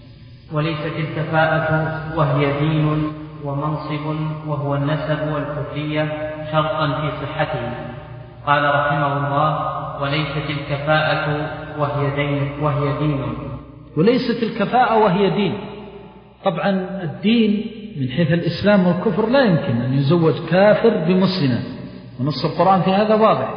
وليست الكفاءة وهي دين ومنصب وهو النسب والحرية شرطا في صحته. قال رحمه الله: وليست الكفاءة وهي دين وهي دين وليست الكفاءة وهي دين. طبعا الدين من حيث الإسلام والكفر لا يمكن أن يزوج كافر بمسلمة، ونص القرآن في هذا واضح،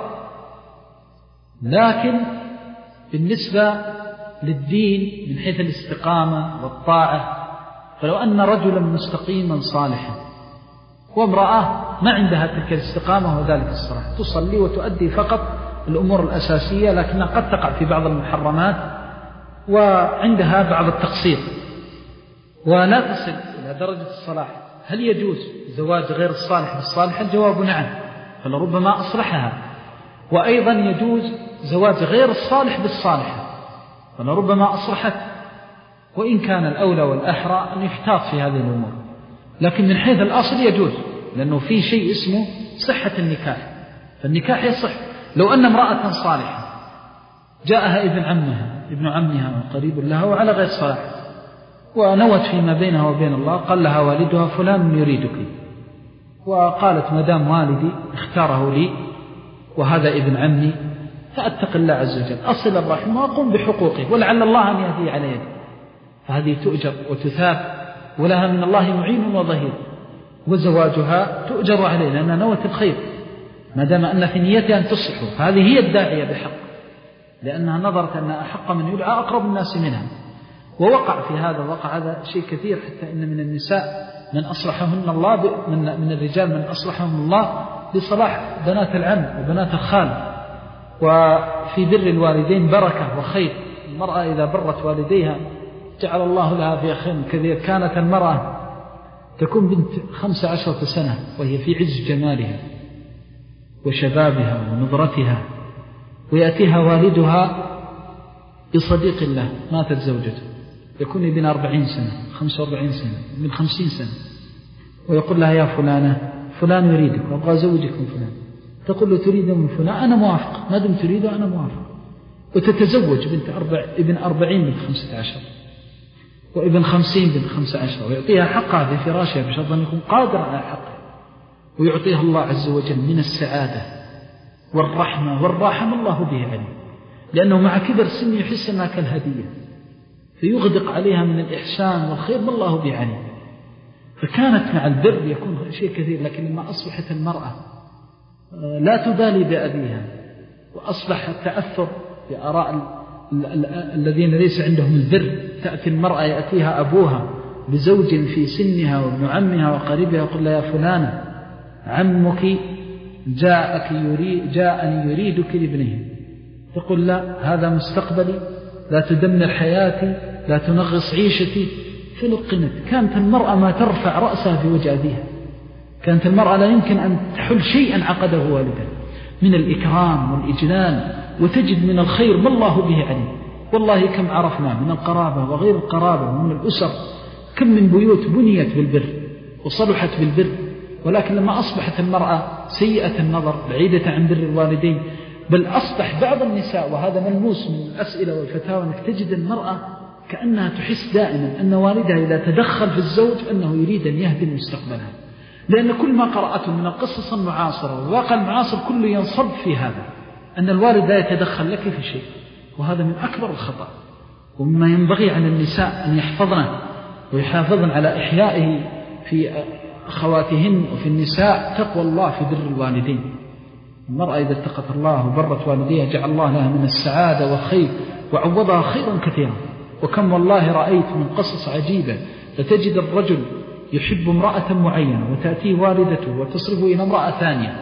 لكن بالنسبة للدين من حيث الاستقامة والطاعة، فلو أن رجلا مستقيما صالحا وامرأة ما عندها تلك الاستقامة وذلك الصلاح، تصلي وتؤدي فقط الأمور الأساسية، لكنها قد تقع في بعض المحرمات وعندها بعض التقصير ولا تصل إلى درجة الصلاح، هل يجوز زواج غير الصالح بالصالح؟ الجواب نعم، فلربما أصلحها. وأيضا يجوز زواج غير الصالح بالصالحة، فلربما أصلحت، وإن كان الأولى والأحرى أن يحتاط في هذه الأمور، لكن من حيث الأصل يجوز، لأنه في شيء اسمه صحة النكاح، فالنكاح يصح. لو أن امرأة صالحة جاءها ابن عمها ابن عمها وقريب لها وعلى غير صلاح، ونوت فيما بينها وبين الله، قال لها والدها فلان يريدك، وقالت مدام والدي اختاره لي وهذا ابن عمي فأتق الله عز وجل، أصل الرحم وأقوم بحقوقه ولعل الله أن يهدي على يدي، فهذه تؤجر وتثاب ولها من الله معين وظهير، وزواجها تؤجر عليه لأنها نوت الخير. ما دام أن في نيتها أن تصلحوا، هذه هي الداعية بحق، لأنها نظرت أن أحق من يدعى أقرب الناس منها. ووقع في هذا وقع هذا شيء كثير، حتى إن من النساء من أصلحهن الله ب... من... من الرجال من أصلحهم الله بصلاح بنات العم وبنات الخال. وفي بر الوالدين بركة وخير. المرأة إذا برت والديها جعل الله لها في خير كثير. كانت المرأة تكون بنت خمس عشرة سنة وهي في عز جمالها وشبابها ونظرتها، ويأتيها والدها بصديق الله ماتت زوجته، يكون ابن أربعين سنة خمسة وأربعين سنة من خمسين سنة، ويقول لها يا فلانة فلان يريدك وأبغى زوجك من فلان، تقول له تريد من فلان أنا موافق، ما دم تريده أنا موافق، وتتزوج بنت أربع ابن أربعين بنت خمسة عشر وابن خمسين بنت خمسة عشر، ويعطيها حقها في فراشها بشرط أن يكون قادر على حقها، ويعطيها الله عز وجل من السعادة والرحمة والراحة ما الله به عليم، لأنه مع كبر سن يحس أنها كالهدية فيغدق عليها من الإحسان والخير ما الله به عليم. فكانت مع البر يكون شيء كثير. لكن لما أصبحت المرأة لا تبالي بأبيها وأصبح التأثر بآراء الذين ليس عندهم البر، تأتي المرأة يأتيها أبوها بزوج في سنها وابن عمها وقريبها يقول لها يا فلانة عمك جاءك يريد جاءني يريدك لابنه، تقول لا هذا مستقبلي، لا تدمر حياتي، لا تنغص عيشتي. فلقنت. كانت المرأة ما ترفع رأسها في وجه أبيها، كانت المرأة لا يمكن أن تحل شيئا عقده والدها من الإكرام والإجلال، وتجد من الخير ما الله به عليم. والله كم عرفنا من القرابة وغير القرابة ومن الأسر، كم من بيوت بنيت بالبر وصلحت بالبر، ولكن لما أصبحت المرأة سيئة النظر بعيدة عن بر الوالدين، بل أصبح بعض النساء، وهذا ملموس من الأسئلة والفتاوى، أنك تجد المرأة كأنها تحس دائما أن والدها إذا تدخل في الزوج أنه يريد أن يهدم مستقبلها، لأن كل ما قرأته من القصص المعاصرة والواقع المعاصر كله ينصب في هذا، أن الوالد لا يتدخل لك في شيء، وهذا من أكبر الخطأ. ومما ينبغي على النساء أن يحفظن ويحافظن على إحيائه في أخواتهن وفي النساء تقوى الله في بر الوالدين. المرأة إذا اتقت الله وبرت والديها جعل الله لها من السعادة والخير وعوضها خيرا كثيرا. وكم والله رأيت من قصص عجيبة، فتجد الرجل يحب امرأة معينة وتأتيه والدته وتصرفه إلى امرأة ثانية،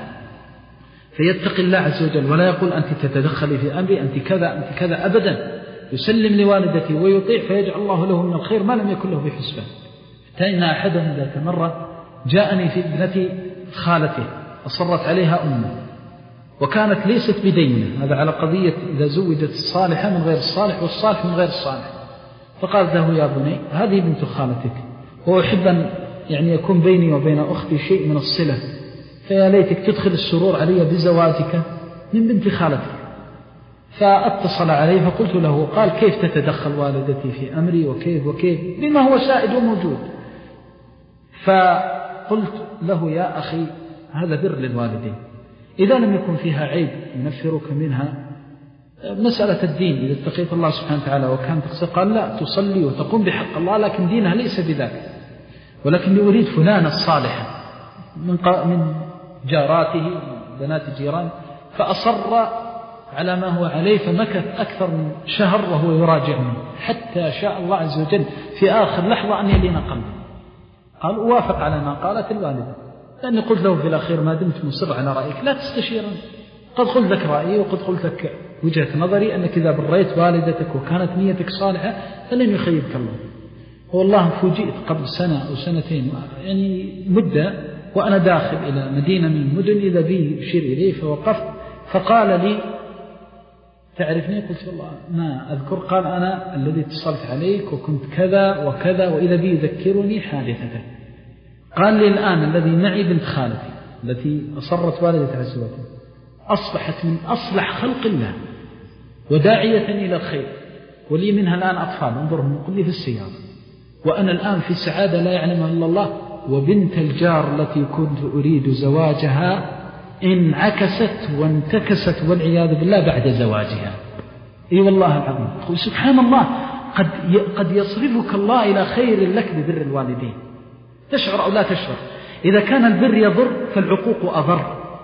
فيتقي الله عز وجل ولا يقول أنت تتدخلي في أمري، أنت كذا أنت كذا، أبدا، يسلم لوالدته ويطيع، فيجعل الله له من الخير ما لم يكن له بحسبان. حتى إن أحدهم ذات مرة جاءني في ابنة خالته أصرت عليها أمه، وكانت ليست بدينة، هذا على قضية إذا زوجت الصالحة من غير الصالح والصالح من غير الصالح. فقالت له يا بني هذه بنت خالتك، وأحب أن يعني يكون بيني وبين أختي شيء من الصلة، فيا ليتك تدخل السرور علي بزواجك من بنت خالتك. فاتصل عليه فقلت له، قال كيف تتدخل والدتي في أمري وكيف وكيف بما هو شاهد وموجود. فقلت له يا أخي هذا بر للوالدين، إذا لم يكن فيها عيب نفرك منها، مسألة الدين إذا اتقيت الله سبحانه وتعالى وكان تقصد، قال لا تصلي وتقوم بحق الله، لكن دينها ليس بذاك، ولكن أريد فلانة الصالحة من من جاراته بنات جيران. فأصر على ما هو عليه، فمكث أكثر من شهر وهو يراجعني، حتى شاء الله عز وجل في آخر لحظة أن يلين قلبه. قال أوافق على ما قالت الوالدة، لأني قلت له في الأخير ما دمت مصر على رأيك لا تستشيرني، قد قلت لك رأيي وقد قلت لك وجهة نظري، أنك إذا بريت والدتك وكانت نيتك صالحة فلن يخيبك الله. والله فوجئت قبل سنة أو سنتين يعني مدة وأنا داخل إلى مدينة من المدن إذا بي يشير إليه، فوقفت فقال لي تعرفني؟ قلت والله ما أذكر. قال أنا الذي اتصلت عليك وكنت كذا وكذا، وإذا بي يذكرني حادثة. قال لي الآن الذي معي بنت خالتي التي أصرت والدتها على زواجها أصبحت من أصلح خلق الله وداعية إلى الخير، ولي منها الآن أطفال انظرهم يقول لي في السيارة، وأنا الآن في سعادة لا يعلمها إلا الله. وبنت الجار التي كنت أريد زواجها انعكست وانتكست والعياذ بالله بعد زواجها. اي والله العظيم. تقول سبحان الله، قد قد يصرفك الله إلى خير لك ببر الوالدين، تشعر أو لا تشعر. إذا كان البر يضر فالعقوق أضر،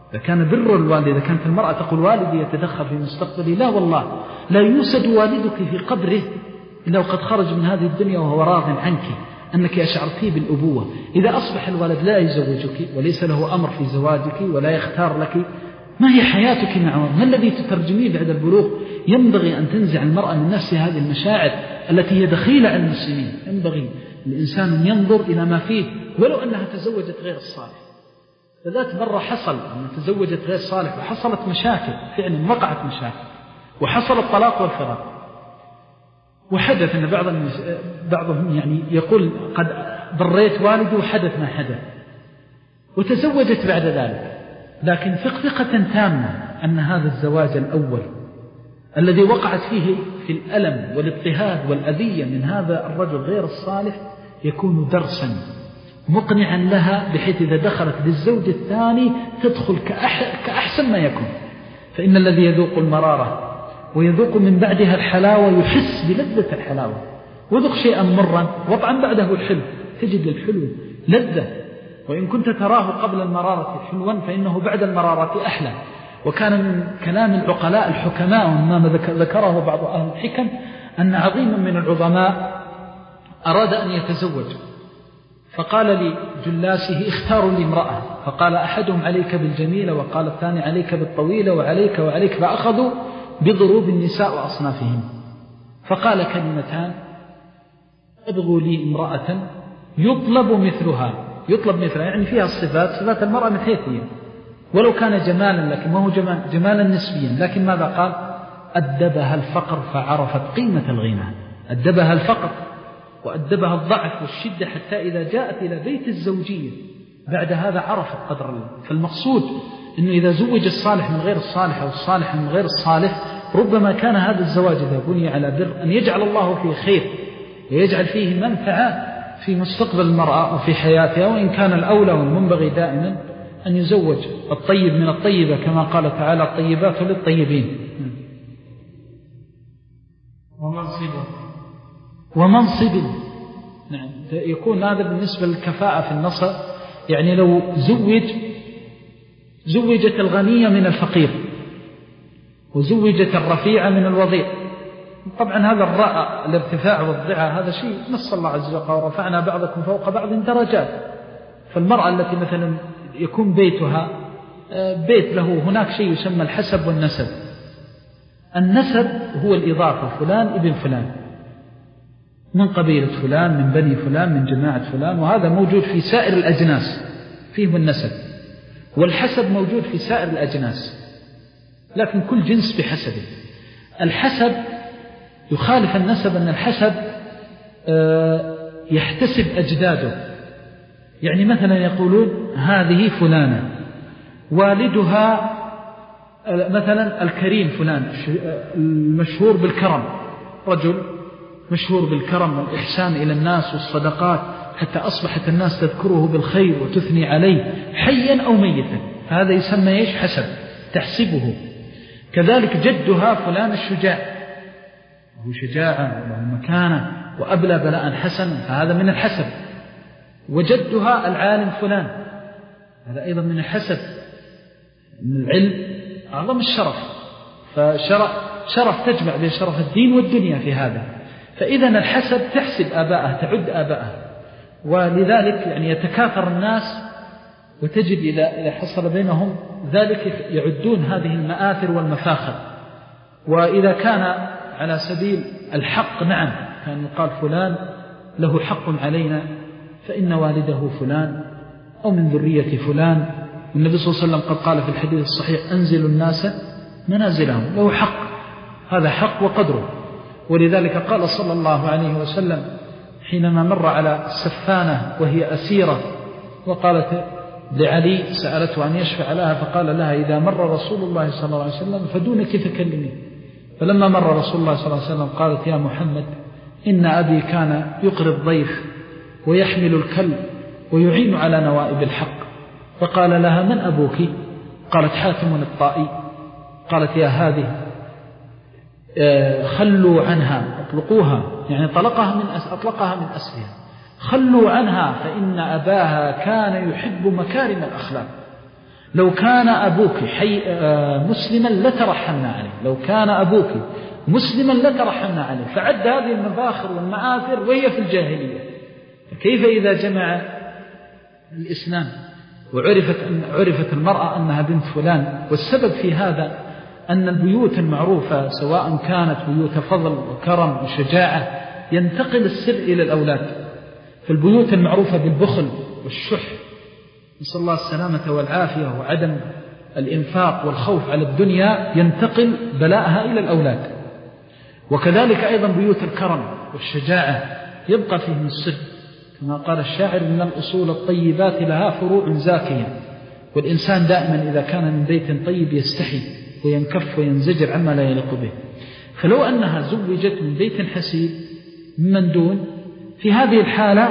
إذا كان بر الوالد، إذا كانت المرأة تقول والدي يتدخل في مستقبلي، لا والله، لا يوسد والدك في قبره إلا وقد خرج من هذه الدنيا وهو راض عنك أنك أشعرتيه بالأبوة. إذا أصبح الولد لا يزوجك وليس له أمر في زواجك ولا يختار لك، ما هي حياتك معه؟ ما الذي تترجميه بعد البلوغ؟ ينبغي أن تنزع المرأة من نفسها هذه المشاعر التي هي دخيلة على المسلمين. ينبغي الإنسان أن ينظر إلى ما فيه ولو أنها تزوجت غير الصالح. فذات مرة حصل أن تزوجت غير صالح وحصلت مشاكل، فعلا وقعت مشاكل وحصل الطلاق والفراق. وحدث أن بعض بعضهم يعني يقول قد بريت والدي وحدث ما حدث، وتزوجت بعد ذلك، لكن ثقة تامة أن هذا الزواج الأول الذي وقعت فيه في الألم والاضطهاد والأذية من هذا الرجل غير الصالح يكون درسا مقنعا لها، بحيث إذا دخلت للزوج الثاني تدخل كأحسن ما يكون. فإن الذي يذوق المرارة ويذوق من بعدها الحلاوة يحس بلذة الحلاوة. وذق شيئا مرا وطعا بعده الحلو، تجد الحلو لذة، وإن كنت تراه قبل المرارة حلوا فإنه بعد المرارة أحلى. وكان من كلام العقلاء الحكماء وما ذكره بعض أهل الحكم أن عظيما من العظماء أراد أن يتزوج، فقال لجلاسه اختاروا لي امرأة، فقال أحدهم عليك بالجميلة وقال الثاني عليك بالطويلة وعليك وعليك، فأخذوا بضروب النساء وأصنافهم. فقال كلمتان: ابغوا لي امرأة يطلب مثلها، يطلب مثلها يعني فيها الصفات صفات المرأة من حيث هي، ولو كان جمالا لكن ما هو جمال جمالا نسبيا، لكن ماذا قال؟ أدبها الفقر فعرفت قيمة الغنى. أدبها الفقر وأدبها الضعف والشدة، حتى إذا جاءت إلى بيت الزوجية بعد هذا عرفت قدر الله. فالمقصود أنه إذا زوج الصالح من غير الصالح أو الصالح من غير الصالح، ربما كان هذا الزواج إذا بني على بر أن يجعل الله فيه خير ويجعل فيه منفعة في مستقبل المرأة وفي حياتها. وإن كان الأولى والمنبغي دائما أن يزوج الطيب من الطيبة، كما قال تعالى: الطيبات للطيبين. ومنصب ومنصب نعم، يكون هذا بالنسبة للكفاءة في النصب. يعني لو زوج زوجت الغنية من الفقير وزوجت الرفيع من الوضيع، طبعا هذا الرأى الارتفاع والضعة هذا شيء نص الله عز وجل: ورفعنا بعضكم فوق بعض درجات. فالمرأة التي مثلا يكون بيتها بيت له هناك شيء يسمى الحسب والنسب. النسب هو الإضافة، فلان ابن فلان من قبيلة فلان من بني فلان من جماعة فلان، وهذا موجود في سائر الأجناس فيه النسب. والحسب موجود في سائر الأجناس، لكن كل جنس بحسبه. الحسب يخالف النسب، أن الحسب يحتسب أجداده. يعني مثلا يقولون هذه فلانة والدها مثلا الكريم فلان المشهور بالكرم، رجل مشهور بالكرم والإحسان إلى الناس والصدقات، حتى أصبحت الناس تذكره بالخير وتثني عليه حيا أو ميتا، هذا يسمى إيش؟ حسب، تحسبه. كذلك جدها فلان الشجاع، وهو شجاعة وله مكانة وأبلى بلاء حسنا، فهذا من الحسب. وجدها العالم فلان، هذا أيضا من الحسب، من العلم أعظم الشرف، فشرف تجمع بين شرف الدين والدنيا في هذا. فإذا الحسب تحسب آباءه، تعد آباءه، ولذلك يعني يتكاثر الناس، وتجد إذا حصل بينهم ذلك يعدون هذه المآثر والمفاخر. وإذا كان على سبيل الحق نعم كان يقال فلان له حق علينا، فإن والده فلان أو من ذرية فلان. النبي صلى الله عليه وسلم قد قال في الحديث الصحيح: أنزلوا الناس منازلهم، له حق، هذا حق وقدره. ولذلك قال صلى الله عليه وسلم حينما مر على السفانة وهي أسيرة وقالت لعلي، سألته أن يشفع لها، فقال لها: إذا مر رسول الله صلى الله عليه وسلم فدونك تكلمي. فلما مر رسول الله صلى الله عليه وسلم قالت: يا محمد، إن أبي كان يقري الضيف ويحمل الكلب ويعين على نوائب الحق. فقال لها: من أبوك؟ قالت: حاتم الطائي. قالت: يا هذه خلوا عنها، اطلقوها، يعني طلقها من أطلقها من أسرها، خلوا عنها فإن أباها كان يحب مكارم الأخلاق. لو كان أبوك حي مسلما لترحمنا عليه، لو كان أبوك مسلما لترحمنا عليه، فعد هذه المفاخر والمآثر وهي في الجاهلية. فكيف إذا جمع الإسلام وعرفت أن عرفت المرأة أنها بنت فلان؟ والسبب في هذا أن البيوت المعروفة سواء كانت بيوت فضل وكرم وشجاعة ينتقل السر إلى الأولاد. فالبيوت المعروفة بالبخل والشح، نسأل الله السلامة والعافية، وعدم الإنفاق والخوف على الدنيا، ينتقل بلاءها إلى الأولاد. وكذلك أيضا بيوت الكرم والشجاعة يبقى فيهم السر، كما قال الشاعر: إن الأصول الطيبات لها فروع زاكية. والإنسان دائما إذا كان من بيت طيب يستحي وينكف وينزجر عما لا يليق به. فلو أنها زوجت من بيت حسيب ممن دون، في هذه الحالة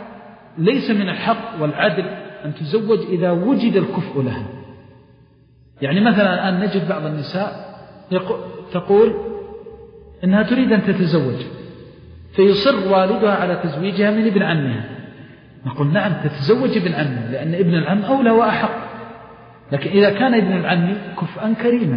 ليس من الحق والعدل أن تزوج إذا وجد الكفء لها. يعني مثلا الآن نجد بعض النساء تقول إنها تريد أن تتزوج، فيصر والدها على تزويجها من ابن عمها. نقول نعم تتزوج ابن عمها، لأن ابن العم أولى وأحق. لكن إذا كان ابن العم كفءا كريما،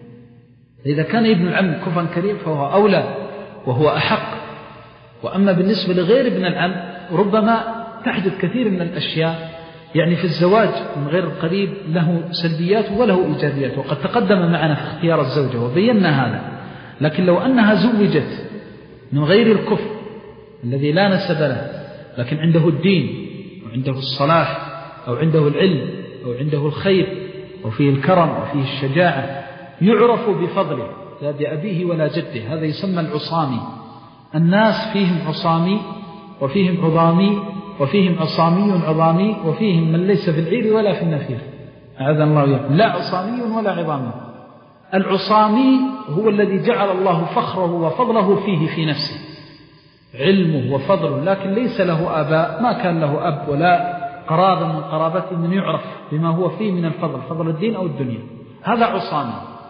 إذا كان ابن العم كفءا كريم فهو أولى وهو أحق. وأما بالنسبة لغير ابن العم ربما تحدث كثير من الأشياء، يعني في الزواج من غير القريب له سلبيات وله إيجابيات، وقد تقدم معنا في اختيار الزوجة وبينا هذا. لكن لو أنها زوجت من غير الكفر الذي لا نسب له، لكن عنده الدين وعنده الصلاح أو عنده العلم أو عنده الخير وفيه الكرم وفيه الشجاعة، يعرف بفضله لا بأبيه ولا جده، هذا يسمى العصامي. الناس فيهم عصامي وفيهم عظامي وفيهم عصامي عظامي وفيهم من ليس في العير ولا في النفير، أعاذنا الله وإياكم، لا عصامي ولا عظامي. العصامي هو الذي جعل الله فخره وفضله فيه في نفسه، علمه وفضله، لكن ليس له آباء، ما كان له أب ولا قرابة من قرابته من يعرف بما هو فيه من الفضل، فضل الدين أو الدنيا، هذا عصامي.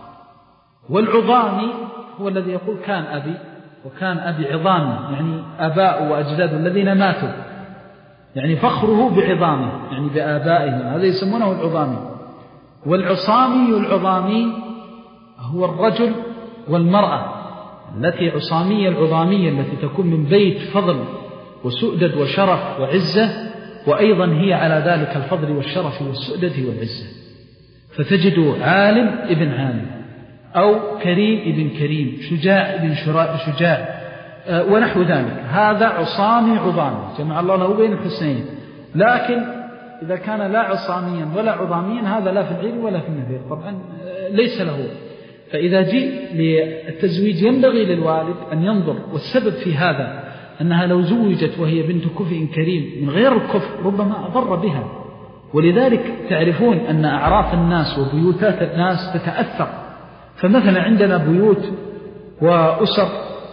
والعظامي هو الذي يقول كان أبي وكان أبي عظامي، يعني آباء وأجداد الذين ماتوا، يعني فخره بعظامه يعني بآبائهم، هذا يسمونه العظامي. والعصامي العظامي هو الرجل والمرأة التي عصامية العظامية التي تكون من بيت فضل وسؤدد وشرف وعزة، وأيضا هي على ذلك الفضل والشرف والسؤدد والعزة. فتجد عالم ابن عالم، أو كريم ابن كريم، شجاع ابن شجاع، أه ونحو ذلك، هذا عصامي عظامي، جمع الله له بين الحسنين. لكن إذا كان لا عصاميا ولا عظاميا، هذا لا في العلم ولا في النذير، طبعا ليس له. فإذا جيء للتزويج ينبغي للوالد أن ينظر، والسبب في هذا أنها لو زوجت وهي بنت كفء كريم من غير الكفء ربما أضر بها. ولذلك تعرفون أن أعراف الناس وبيوتات الناس تتأثر. فمثلا عندنا بيوت وأسر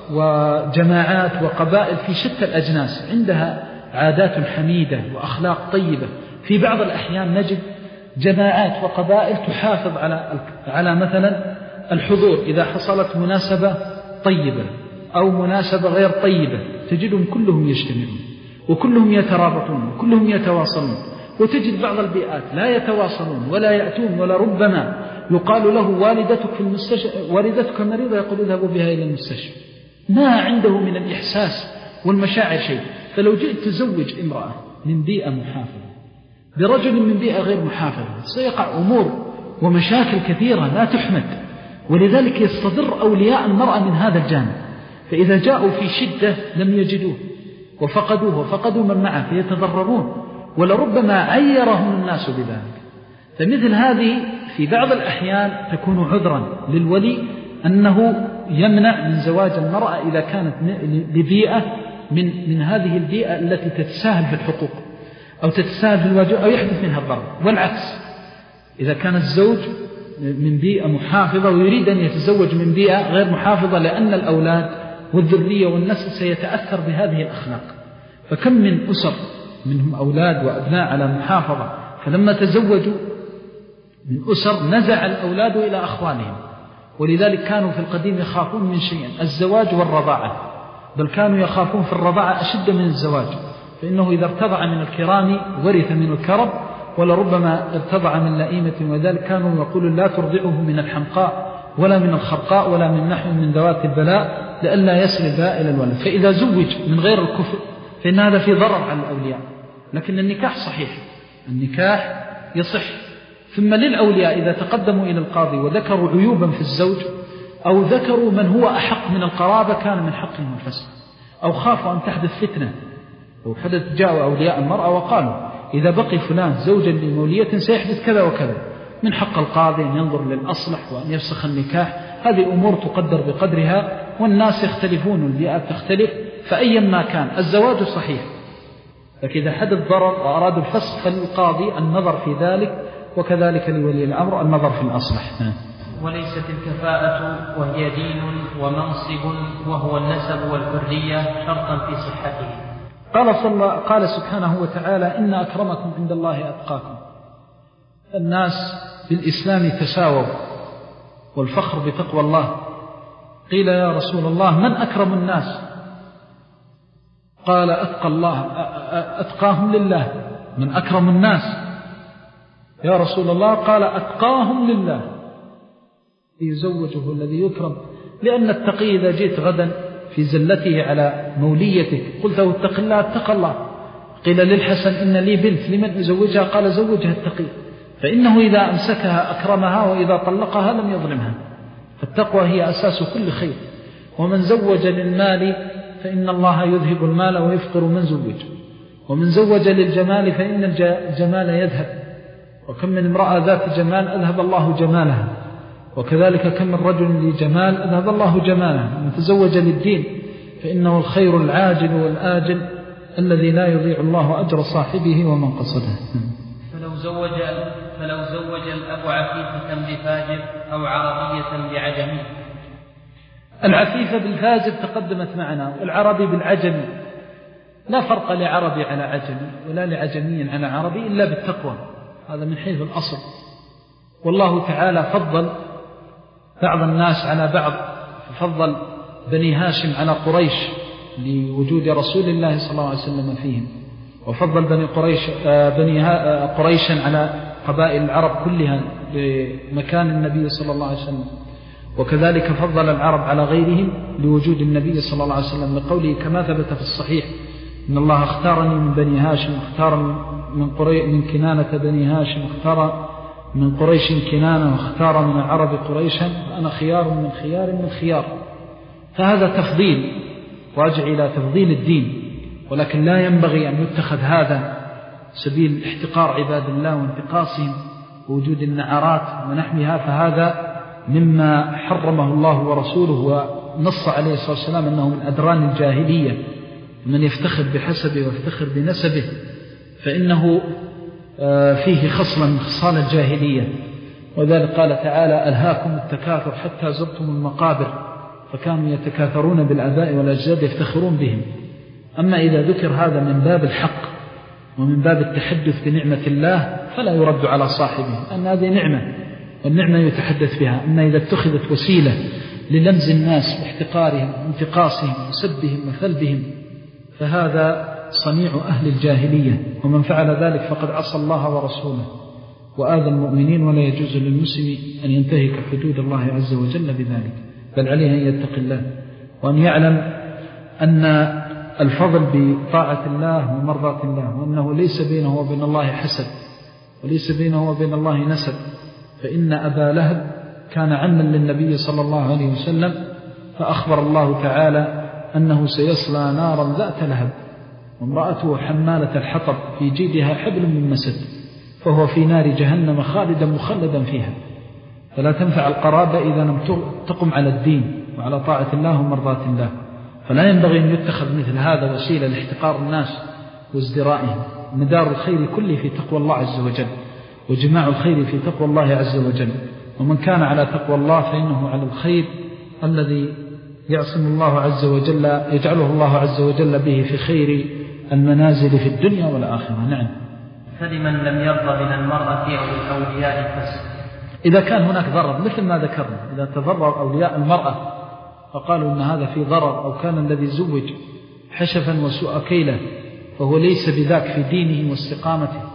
وجماعات وقبائل في شتى الأجناس عندها عادات حميدة وأخلاق طيبة. في بعض الأحيان نجد جماعات وقبائل تحافظ على على مثلا الحضور، إذا حصلت مناسبة طيبة أو مناسبة غير طيبة تجدهم كلهم يجتمعون وكلهم يترابطون وكلهم يتواصلون. وتجد بعض البيئات لا يتواصلون ولا يأتون، ولا ربما يقال له والدتك في المستشفى، والدتك مريضة، يقول اذهبوا بها إلى المستشفى، ما عنده من الإحساس والمشاعر شيء. فلو جئت تزوج امرأة من بيئة محافظة برجل من بيئة غير محافظة سيقع أمور ومشاكل كثيرة لا تحمد. ولذلك يستضر أولياء المرأة من هذا الجانب، فإذا جاءوا في شدة لم يجدوه وفقدوه وفقدوا من معه فيتضررون، ولربما عيرهم الناس بذلك. فمثل هذه في بعض الأحيان تكون عذرا للولي أنه يمنع من زواج المرأة إذا كانت لبيئة من, من هذه البيئة التي تتساهل في الحقوق أو تتساهل في الواجب أو يحدث منها الضرر. والعكس، إذا كان الزوج من بيئة محافظة ويريد أن يتزوج من بيئة غير محافظة، لأن الأولاد والذرية والنسل سيتأثر بهذه الأخلاق. فكم من أسر منهم أولاد وأبناء على محافظة، فلما تزوجوا من أسر نزع الأولاد إلى أخوانهم. ولذلك كانوا في القديم يخافون من شيئين: الزواج والرضاعة، بل كانوا يخافون في الرضاعة أشد من الزواج، فإنه إذا ارتضع من الكرام ورث من الكرم، ولربما ارتضع من لئيمة، وذلك كانوا يقولون لا ترضعه من الحمقاء ولا من الخرقاء ولا من نحو من ذوات البلاء لئلا يسرب إلى الولد. فإذا زوج من غير الكفر فإن هذا في ضرر على الأولياء، لكن النكاح صحيح، النكاح يصح. ثم للأولياء إذا تقدموا إلى القاضي وذكروا عيوبا في الزوج أو ذكروا من هو أحق من القرابة كان من حقهم الفسخ، أو خافوا أن تحدث فتنة، لو حدث جاءوا أولياء المرأة وقالوا إذا بقي فلان زوجا لمولية سيحدث كذا وكذا، من حق القاضي أن ينظر للأصلح وأن يفسخ النكاح. هذه أمور تقدر بقدرها، والناس يختلفون والبيئات تختلف، فأيا ما كان الزواج صحيح، لكن إذا حدث ضرر وأراد الفسخ فالقاضي النظر في ذلك، وكذلك لولي الأمر النظر في الأصلح. وليست الكفاءة وهي دين ومنصب وهو النسب والحرية شرطا في صحته. قال, صلى قال سبحانه وتعالى إن أكرمكم عند الله أتقاكم. الناس بالإسلام تساووا، والفخر بتقوى الله. قيل يا رسول الله من أكرم الناس؟ قال أتقى الله أتقاهم لله. من أكرم الناس يا رسول الله؟ قال أتقاهم لله. يزوجه الذي يكرم، لأن التقي إذا جئت غدا في زلته على موليتك قلت له اتق الله اتقى الله. قيل للحسن إن لي بنت لمن أزوجها؟ قال زوجها التقي، فإنه إذا أمسكها أكرمها وإذا طلقها لم يظلمها. فالتقوى هي أساس كل خير. ومن زوج للمال فإن الله يذهب المال ويفقر من زوج، ومن زوج للجمال فإن الجمال يذهب، وكم من امرأة ذات جمال أذهب الله جمالها، وكذلك كم من رجل لجمال أذهب الله جمالها. من تزوج للدين فإنه الخير العاجل والآجل الذي لا يضيع الله أجر صاحبه ومن قصده. فلو زوج فلو زوج الأب عفيفة بفاجر أو عربية بعجمي. العفيفة بالفاجر تقدمت معنا، والعربي بالعجمي. لا فرق لعربي على عجمي ولا لعجمي على عربي إلا بالتقوى، هذا من حيث الأصل. والله تعالى فضل بعض الناس على بعض، ففضل بني هاشم على قريش لوجود رسول الله صلى الله عليه وسلم فيهم، وفضل بني قريش بني قريشا على قبائل العرب كلها بمكان النبي صلى الله عليه وسلم، وكذلك فضل العرب على غيرهم لوجود النبي صلى الله عليه وسلم، لقوله كما ثبت في الصحيح إن الله اختارني من بني هاشم، اختار من, قري من كنانة بني هاشم، اختار من قريش كنانة، واختار من العرب قريشا، وأنا خيار من خيار من خيار. فهذا تفضيل راجع إلى تفضيل الدين، ولكن لا ينبغي أن يتخذ هذا سبيل احتقار عباد الله وانتقاصهم ووجود النعرات ونحمها، فهذا مما حرمه الله ورسوله، ونص عليه الصلاة والسلام أنه من أدران الجاهلية. من يفتخر بحسبه ويفتخر بنسبه فإنه فيه خصلا من خصال الجاهلية. وذلك قال تعالى ألهاكم التكاثر حتى زرتم المقابر، فكانوا يتكاثرون بالآباء والأجداد يفتخرون بهم. أما إذا ذكر هذا من باب الحق ومن باب التحدث بنعمة الله فلا يرد على صاحبه، أن هذه نعمة والنعمة يتحدث بها. أما إذا اتخذت وسيلة للمز الناس واحتقارهم وانتقاصهم وسبهم وثلبهم فهذا صنيع أهل الجاهلية، ومن فعل ذلك فقد عصى الله ورسوله وآذى المؤمنين، ولا يجوز للمسلم أن ينتهك حدود الله عز وجل بذلك، بل عليه أن يتقي الله وأن يعلم أن الفضل بطاعة الله ومرضاة الله، وأنه ليس بينه وبين الله حسد وليس بينه وبين الله نسب. فإن أبا لهب كان عما للنبي صلى الله عليه وسلم، فأخبر الله تعالى أنه سيصلى نارا ذات لهب، وامرأته حمالة الحطب في جيدها حبل من مسد، فهو في نار جهنم خالدا مخلدا فيها. فلا تنفع القرابة إذا لم تقم على الدين وعلى طاعة الله ومرضاة الله. فلا ينبغي أن يتخذ مثل هذا وسيلة لاحتقار الناس وازدرائهم. مدار الخير كله في تقوى الله عز وجل، وجماع الخير في تقوى الله عز وجل. ومن كان على تقوى الله فإنه على الخير الذي يعصم الله عز وجل يجعله الله عز وجل به في خير المنازل في الدنيا والآخرة. نعم. فلمن لم يرضى من المرأة أو الأولياء الفسق. إذا كان هناك ضرر مثل ما ذكرنا، إذا تضرر أولياء المرأة فقالوا أن هذا في ضرر، أو كان الذي زوج حشفا وسوء كيله فهو ليس بذاك في دينه واستقامته،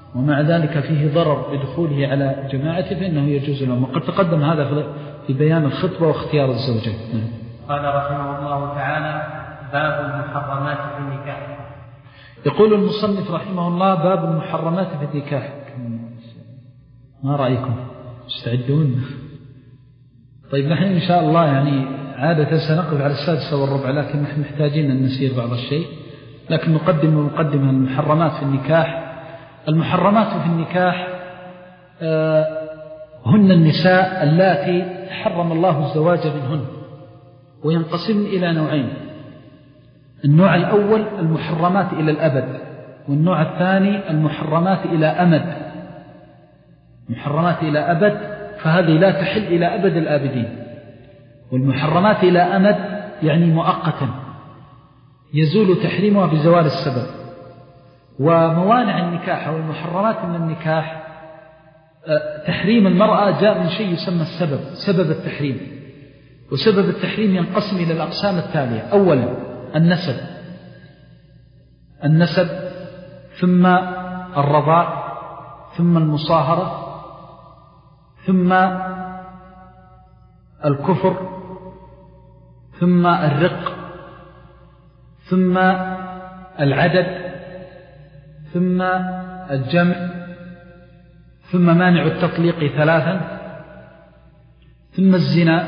ومع ذلك فيه ضرر بدخوله على جماعته فإنه يجوز لهم. وقد تقدم هذا في بيان الخطبة واختيار الزوجة. قال رحمه الله تعالى: باب المحرمات في النكاح. يقول المصنف رحمه الله: باب المحرمات في النكاح. ما رأيكم؟ مستعدون؟ طيب نحن إن شاء الله يعني عادة سنقف على السادسة والربع، لكن نحن محتاجين أن نسير بعض الشيء، لكن نقدم مقدمة المحرمات في النكاح. المحرمات في النكاح آه هن النساء اللاتي حرم الله الزواج منهن، وينقسم إلى نوعين: النوع الأول المحرمات إلى الأبد، والنوع الثاني المحرمات إلى أمد. محرمات إلى أبد فهذه لا تحل إلى أبد الآبدين، والمحرمات إلى أمد يعني مؤقتا يزول تحريمها بزوال السبب. وموانع النكاح أو المحرمات من النكاح تحريم المرأة جاء من شيء يسمى السبب، سبب التحريم. وسبب التحريم ينقسم إلى الأقسام التالية: أولا النسب، النسب ثم الرضاع، ثم المصاهرة، ثم الكفر، ثم الرق، ثم العدد، ثم الجمع، ثم مانع التطليق ثلاثا، ثم الزنا،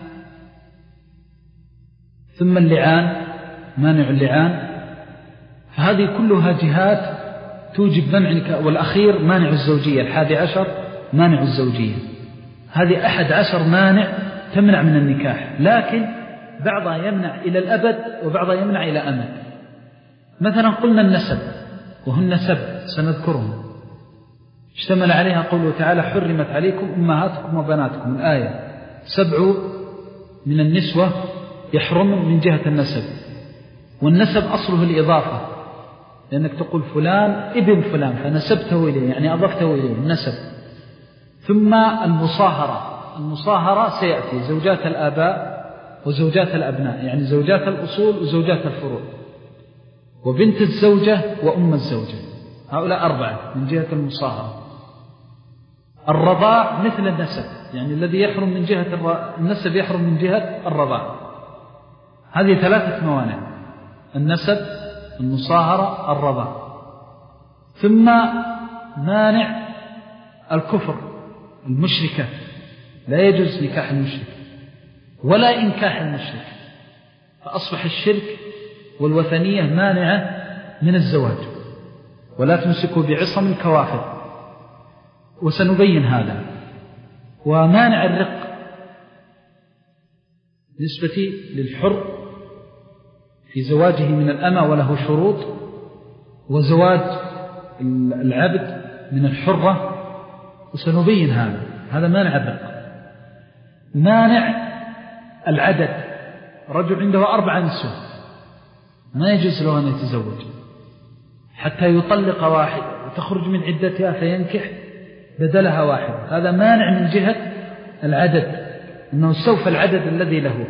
ثم اللعان، مانع اللعان. فهذه كلها جهات توجب منع النكاح. والأخير مانع الزوجية، الحادي عشر مانع الزوجية. هذه أحد عشر مانع تمنع من النكاح، لكن بعضها يمنع إلى الأبد وبعضها يمنع إلى أمد. مثلا قلنا النسب، وهن سبع سنذكرهم اشتمل عليها قوله تعالى: حرمت عليكم أمهاتكم وبناتكم. الآية: سبع من النسوة يحرم من جهة النسب. والنسب أصله الإضافة، لأنك تقول فلان ابن فلان فنسبته إليه، يعني أضفته إليه النسب. ثم المصاهرة، المصاهرة سيأتي زوجات الآباء وزوجات الأبناء، يعني زوجات الأصول وزوجات الفروع، وبنت الزوجة وأم الزوجة، هؤلاء أربعة من جهة المصاهرة. الرضاع مثل النسب، يعني الذي يحرم من جهة النسب يحرم من جهة الرضاع. هذه ثلاثة موانع: النسب، المصاهرة، الرضاع. ثم مانع الكفر، المشركة، لا يجوز نكاح المشرك ولا إنكاح المشرك، فأصبح الشرك والوثنية مانعة من الزواج. ولا تمسكوا بعصم الكوافر، وسنبين هذا. ومانع الرق بالنسبة للحر في زواجه من الأمة وله شروط، وزواج العبد من الحرة، وسنبين هذا. هذا مانع الرق. مانع العدد، رجل عنده أربع نسوة ما يجوز له أن يتزوج حتى يطلق واحد وتخرج من عدتها فينكح بدلها واحد. هذا مانع من جهة العدد، أنه سوف العدد الذي له.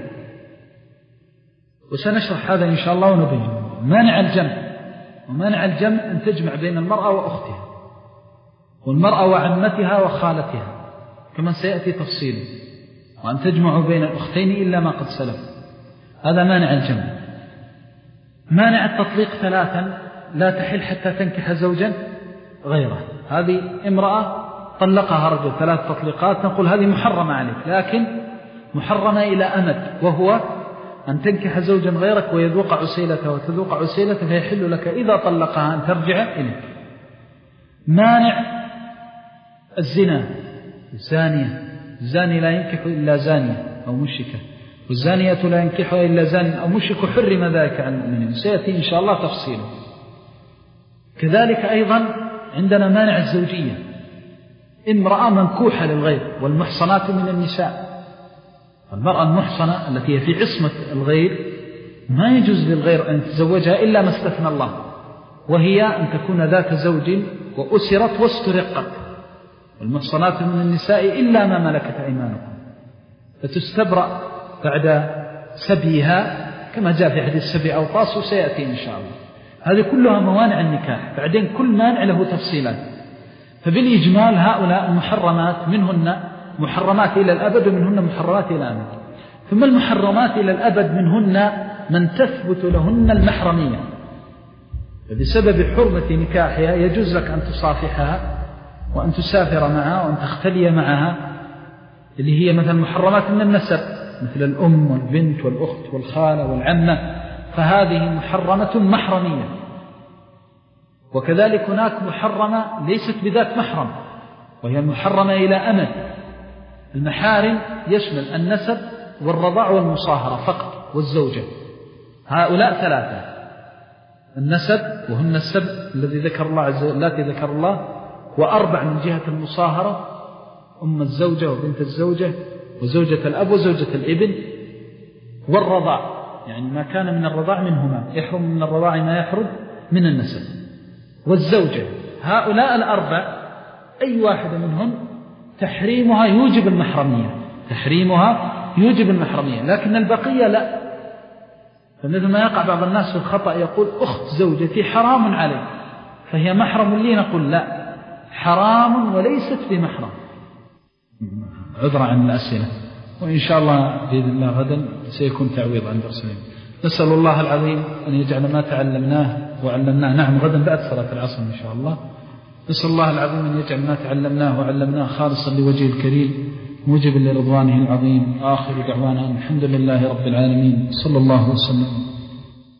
وسنشرح هذا إن شاء الله ونبين. مانع الجمع، ومانع الجمع أن تجمع بين المرأة وأختها، والمرأة وعمتها وخالتها كما سيأتي تفصيله، وأن تجمعوا بين الأختين إلا ما قد سلف. هذا مانع الجمع. مانع التطليق ثلاثا: لا تحل حتى تنكح زوجا غيره. هذه امرأة طلقها رجل ثلاث تطليقات، نقول هذه محرمة عليك، لكن محرمة إلى أمد، وهو أن تنكح زوجا غيرك ويذوق عسيلته وتذوق عسيلته، فيحل لك إذا طلقها أن ترجع إليه. مانع الزنا، الزانية، الزاني لا ينكح إلا زانية أو مشركة، والزانية لا ينكحها إلا زان أو مشرك، حرم ذلك عن المؤمنين، سيأتي إن شاء الله تفصيله. كذلك أيضا عندنا مانع الزوجية، امرأة منكوحة للغير، والمحصنات من النساء. المرأة المحصنة التي هي في عصمة الغير ما يجوز للغير أن يتزوجها إلا ما استثنى الله، وهي أن تكون ذات زوج وأسرت واسترقت. والمحصنات من النساء إلا ما ملكت أيمانكم، فتستبرأ بعد سبيها كما جاء في حديث سبي أوطاس، وسيأتي إن شاء الله. هذه كلها موانع النكاح. بعدين كل مانع له تفصيلات. فبالإجمال هؤلاء المحرمات منهن محرمات إلى الأبد ومنهن محرمات إلى الأبد. ثم المحرمات إلى الأبد منهن من تثبت لهن المحرمية، فبسبب حرمة نكاحها يجوز لك أن تصافحها وأن تسافر معها وأن تختلي معها، اللي هي مثلا محرمات من النسب مثل الأم والبنت والأخت والخالة والعمة، فهذه محرمة محرمية. وكذلك هناك محرمة ليست بذات محرم وهي المحرمة إلى أمد. المحارم يشمل النسب والرضاع والمصاهرة فقط والزوجة، هؤلاء ثلاثة: النسب وهن السبع الذي ذكر الله عز وجل التي ذكر الله، وأربع من جهة المصاهرة: أم الزوجة وبنت الزوجة وزوجة الأب وزوجة الابن، والرضاع يعني ما كان من الرضاع منهما يحرم من الرضاع ما يحرم من النسب، والزوجة. هؤلاء الأربع أي واحدة منهم تحريمها يوجب المحرمية، تحريمها يوجب المحرمية، لكن البقية لا. فمثل ما يقع بعض الناس في الخطأ يقول أخت زوجتي حرام علي فهي محرم لي، نقول لا، حرام وليست بمحرم. عذرا عن الأسئلة، وإن شاء الله بإذن الله غدا سيكون تعويض عن درسين. نسأل الله العظيم أن يجعل ما تعلمناه وعلمناه، نعم غدا بعد صلاة العصر إن شاء الله. نسأل الله العظيم أن يجعل ما تعلمناه وعلمناه خالصا لوجهه الكريم موجبا لرضوانه العظيم. آخر دعوانا الحمد لله رب العالمين، صلى الله وسلم